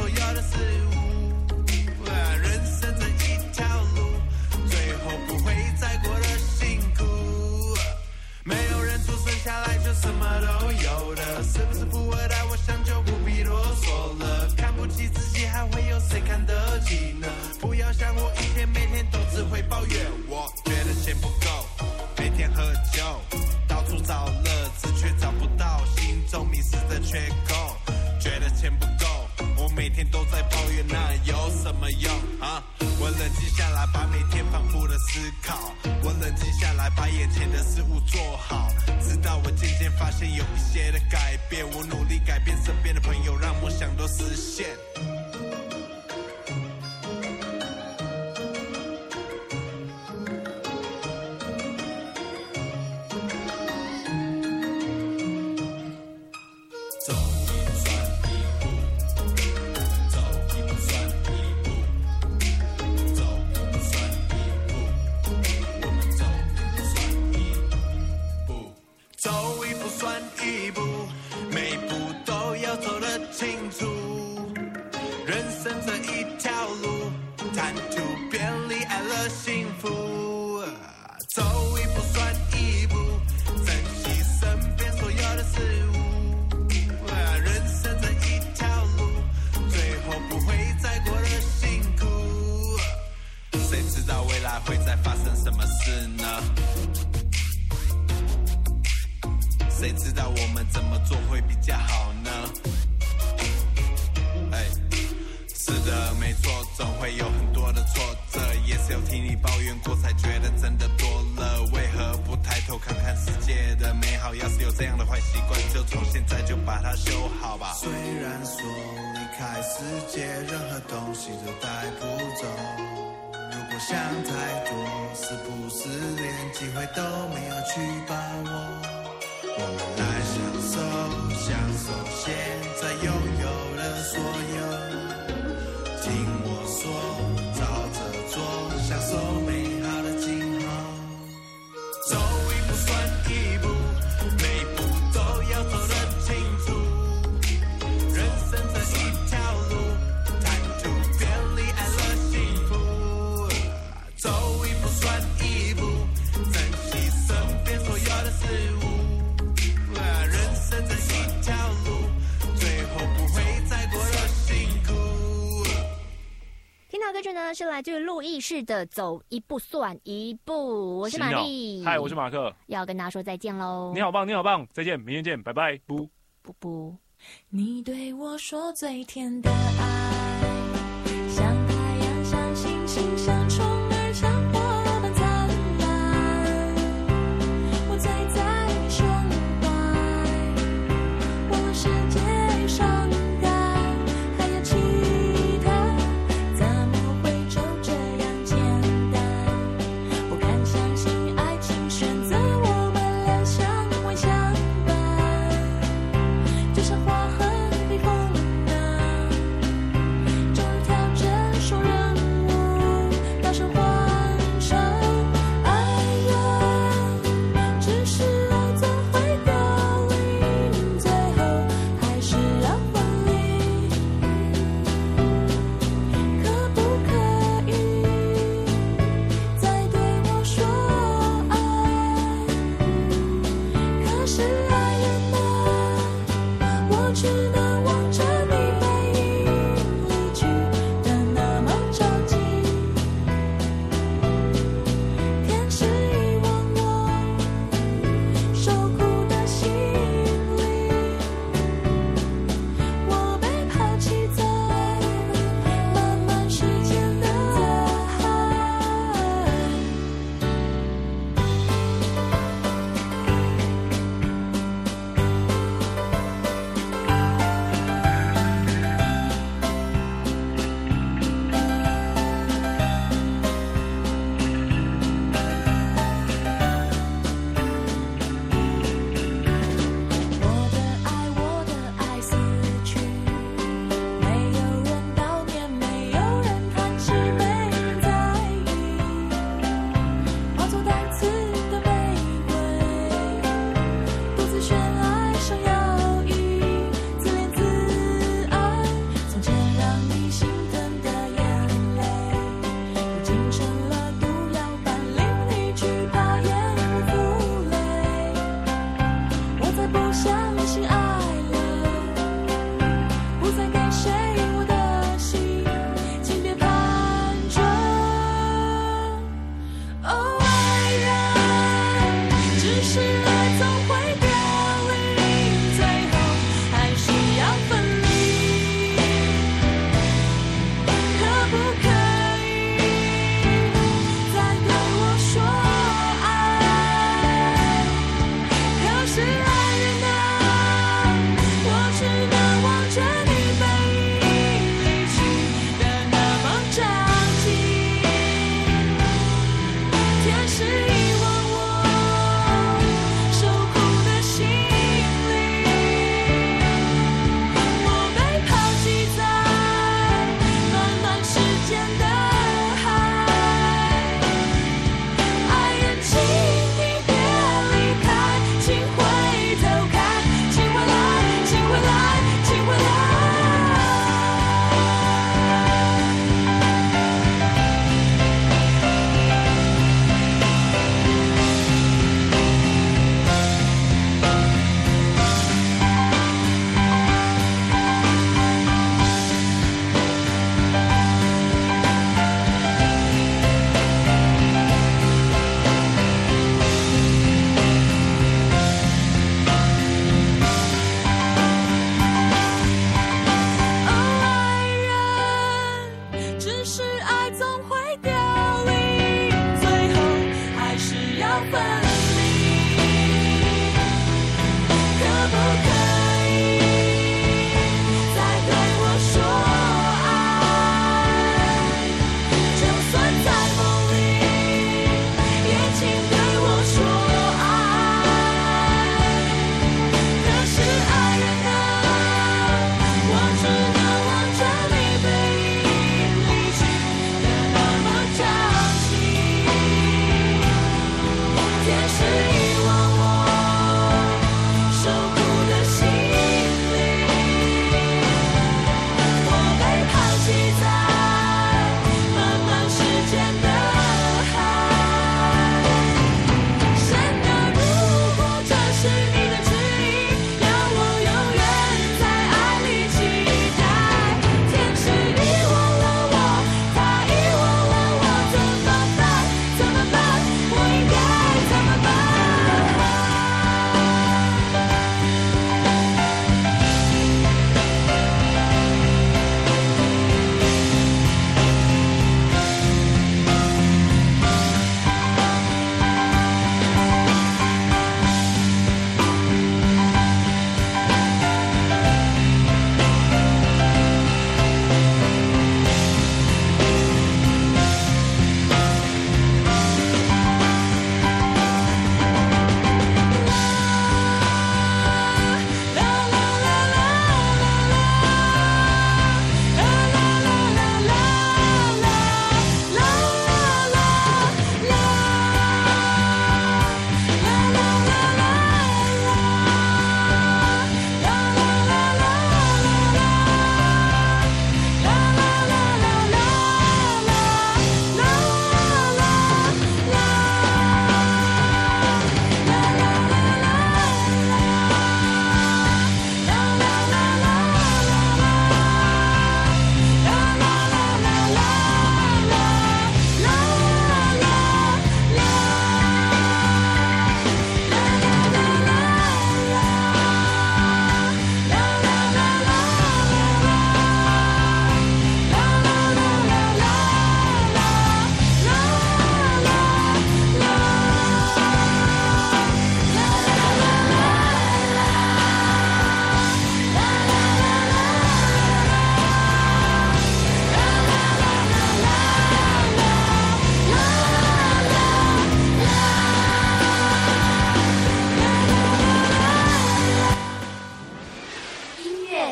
是不是富二代？我想就不必啰嗦了。看不起自己，还会有谁看得起呢？不要像我一天每天都只会抱怨，我觉得钱不够，每天喝酒，到处找乐子，却找不到心中迷失的缺口。觉得钱不够，我每天都在抱怨，那有什么用啊？我冷静下来，把每天反复的思考，我冷静下来，把眼前的事物做好，直到我渐渐发现有一些的改变，我努力改变身边的朋友，让梦想都实现。谁知道我们怎么做会比较好呢？哎，是的，没错，总会有很多的挫折，也是有听你抱怨过才觉得真的多了。为何不抬头看看世界的美好？要是有这样的坏习惯，就从现在就把它修好吧。虽然说离开世界，任何东西都带不走。如果想太多，是不是连机会都没有去把握？我们来享受，享受现在拥有的所有。听我说，照着做，享受美好的今后。走一步算一步，每步都要走得清楚。人生这一条路，贪图便利，爱了幸福。走一步算一步，珍惜身边所有的事物。 听到歌曲呢是来自路易士的《走一步算一步》，我是玛丽， 嗨，我是马克， 要跟大家说再见喽。 你好棒，你好棒，再见，明天见，拜拜，不不不。 你对我说最甜的爱，像太阳，像星星，像虫儿，像花般灿烂。我醉在你胸怀，忘了世界伤感，还有其他，怎么会就这样简单？不敢相信爱情选择我们俩相偎相伴，就像花和蜜蜂啊，终于跳着双人舞，大声欢唱。爱人，只是爱总会凋零，最后还是要分离。可不可以再对我说爱？可是爱人啊，我只能望着你背影离去的那么着急。天使遗忘我受苦的心灵，我被抛弃在漫漫时间的海。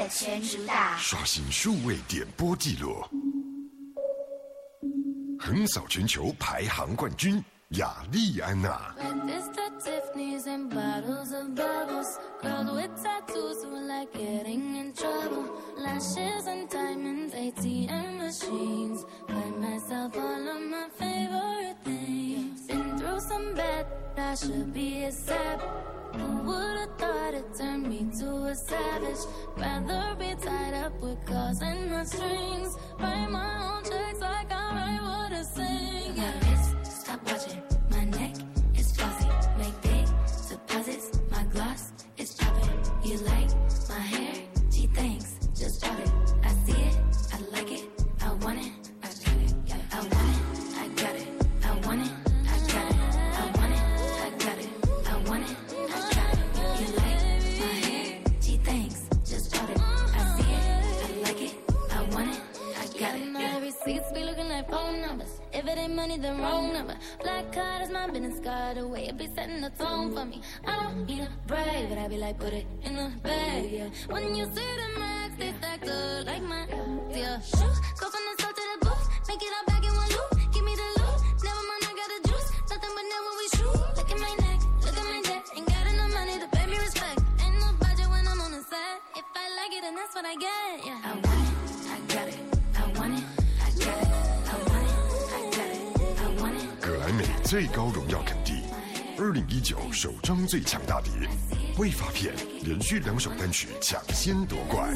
乐全主打， 刷新数位点播记录，横扫全球排行冠军雅丽安娜。 Tiffany's and bottles of bubbles. Girls with tattoos who like getting in trouble. Lashes and diamonds, A T M machines. Buy myself all of my favorite things. Been through some bad, I should be a sap. Who would've thought it turned me to a savage? Rather be tied up with calls and not strings. Write my own checks like I write what I sing. My wrist, stop watching. My neck is glossy. Make big deposits. My gloss is chopping. You like my hair? Gee, thanks. Just drop it. I see it. I like it. I want it. I got it. I want it. I got it. I want it. I got it. I want it. I got it. I want it. I got it. You like my hair? Gee, thanks. Just drop it. I see it. I like it. I want it. I got it. My receipts be looking like phone numbers. If it ain't money, then wrong number. Black card is my business card. The way it be setting the tone for me. I don't need a brag, but I be like, put it in the bag, yeah. When you see the max, they stacked up like my, yeah. Shoot, go from the south to the booth. Make it all back in one loop. Give me the loot. Never mind, I got the juice. Nothing but never we shoot. Look at my neck, look at my neck. Ain't got enough money to pay me respect. Ain't no budget when I'm on the set. If I like it, then that's what I get, yeah. I want it, I got it. I want it, I got it. I want it. 格莱美最高荣耀肯定，二零一九首张最强大碟，未发片连续两首单曲抢先夺冠。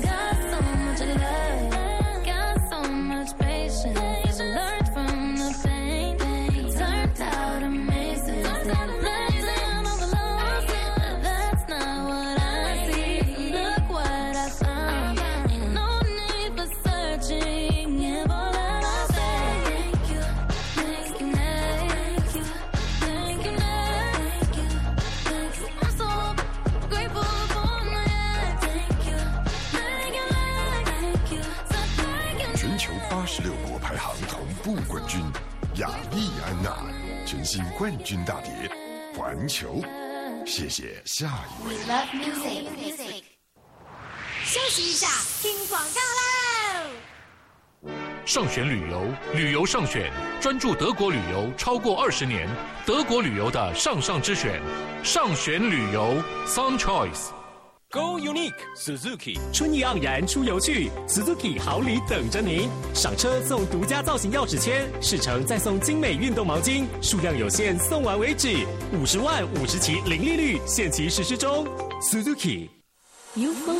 十六国排行同步冠军雅丽安娜，全新冠军大碟《环球》。谢谢下一位。 We love music. music. 休息一下，听广告喽。 上选旅游，旅游上选，专注德国旅游超过二十年，德国旅游的上上之选，上选旅游 Sun Choice。Go Unique Suzuki， 春意盎然出游去 ，Suzuki 好礼等着您。上车送独家造型钥匙圈，试乘再送精美运动毛巾，数量有限，送完为止。五十万五十期零利率，限期实施中。Suzuki。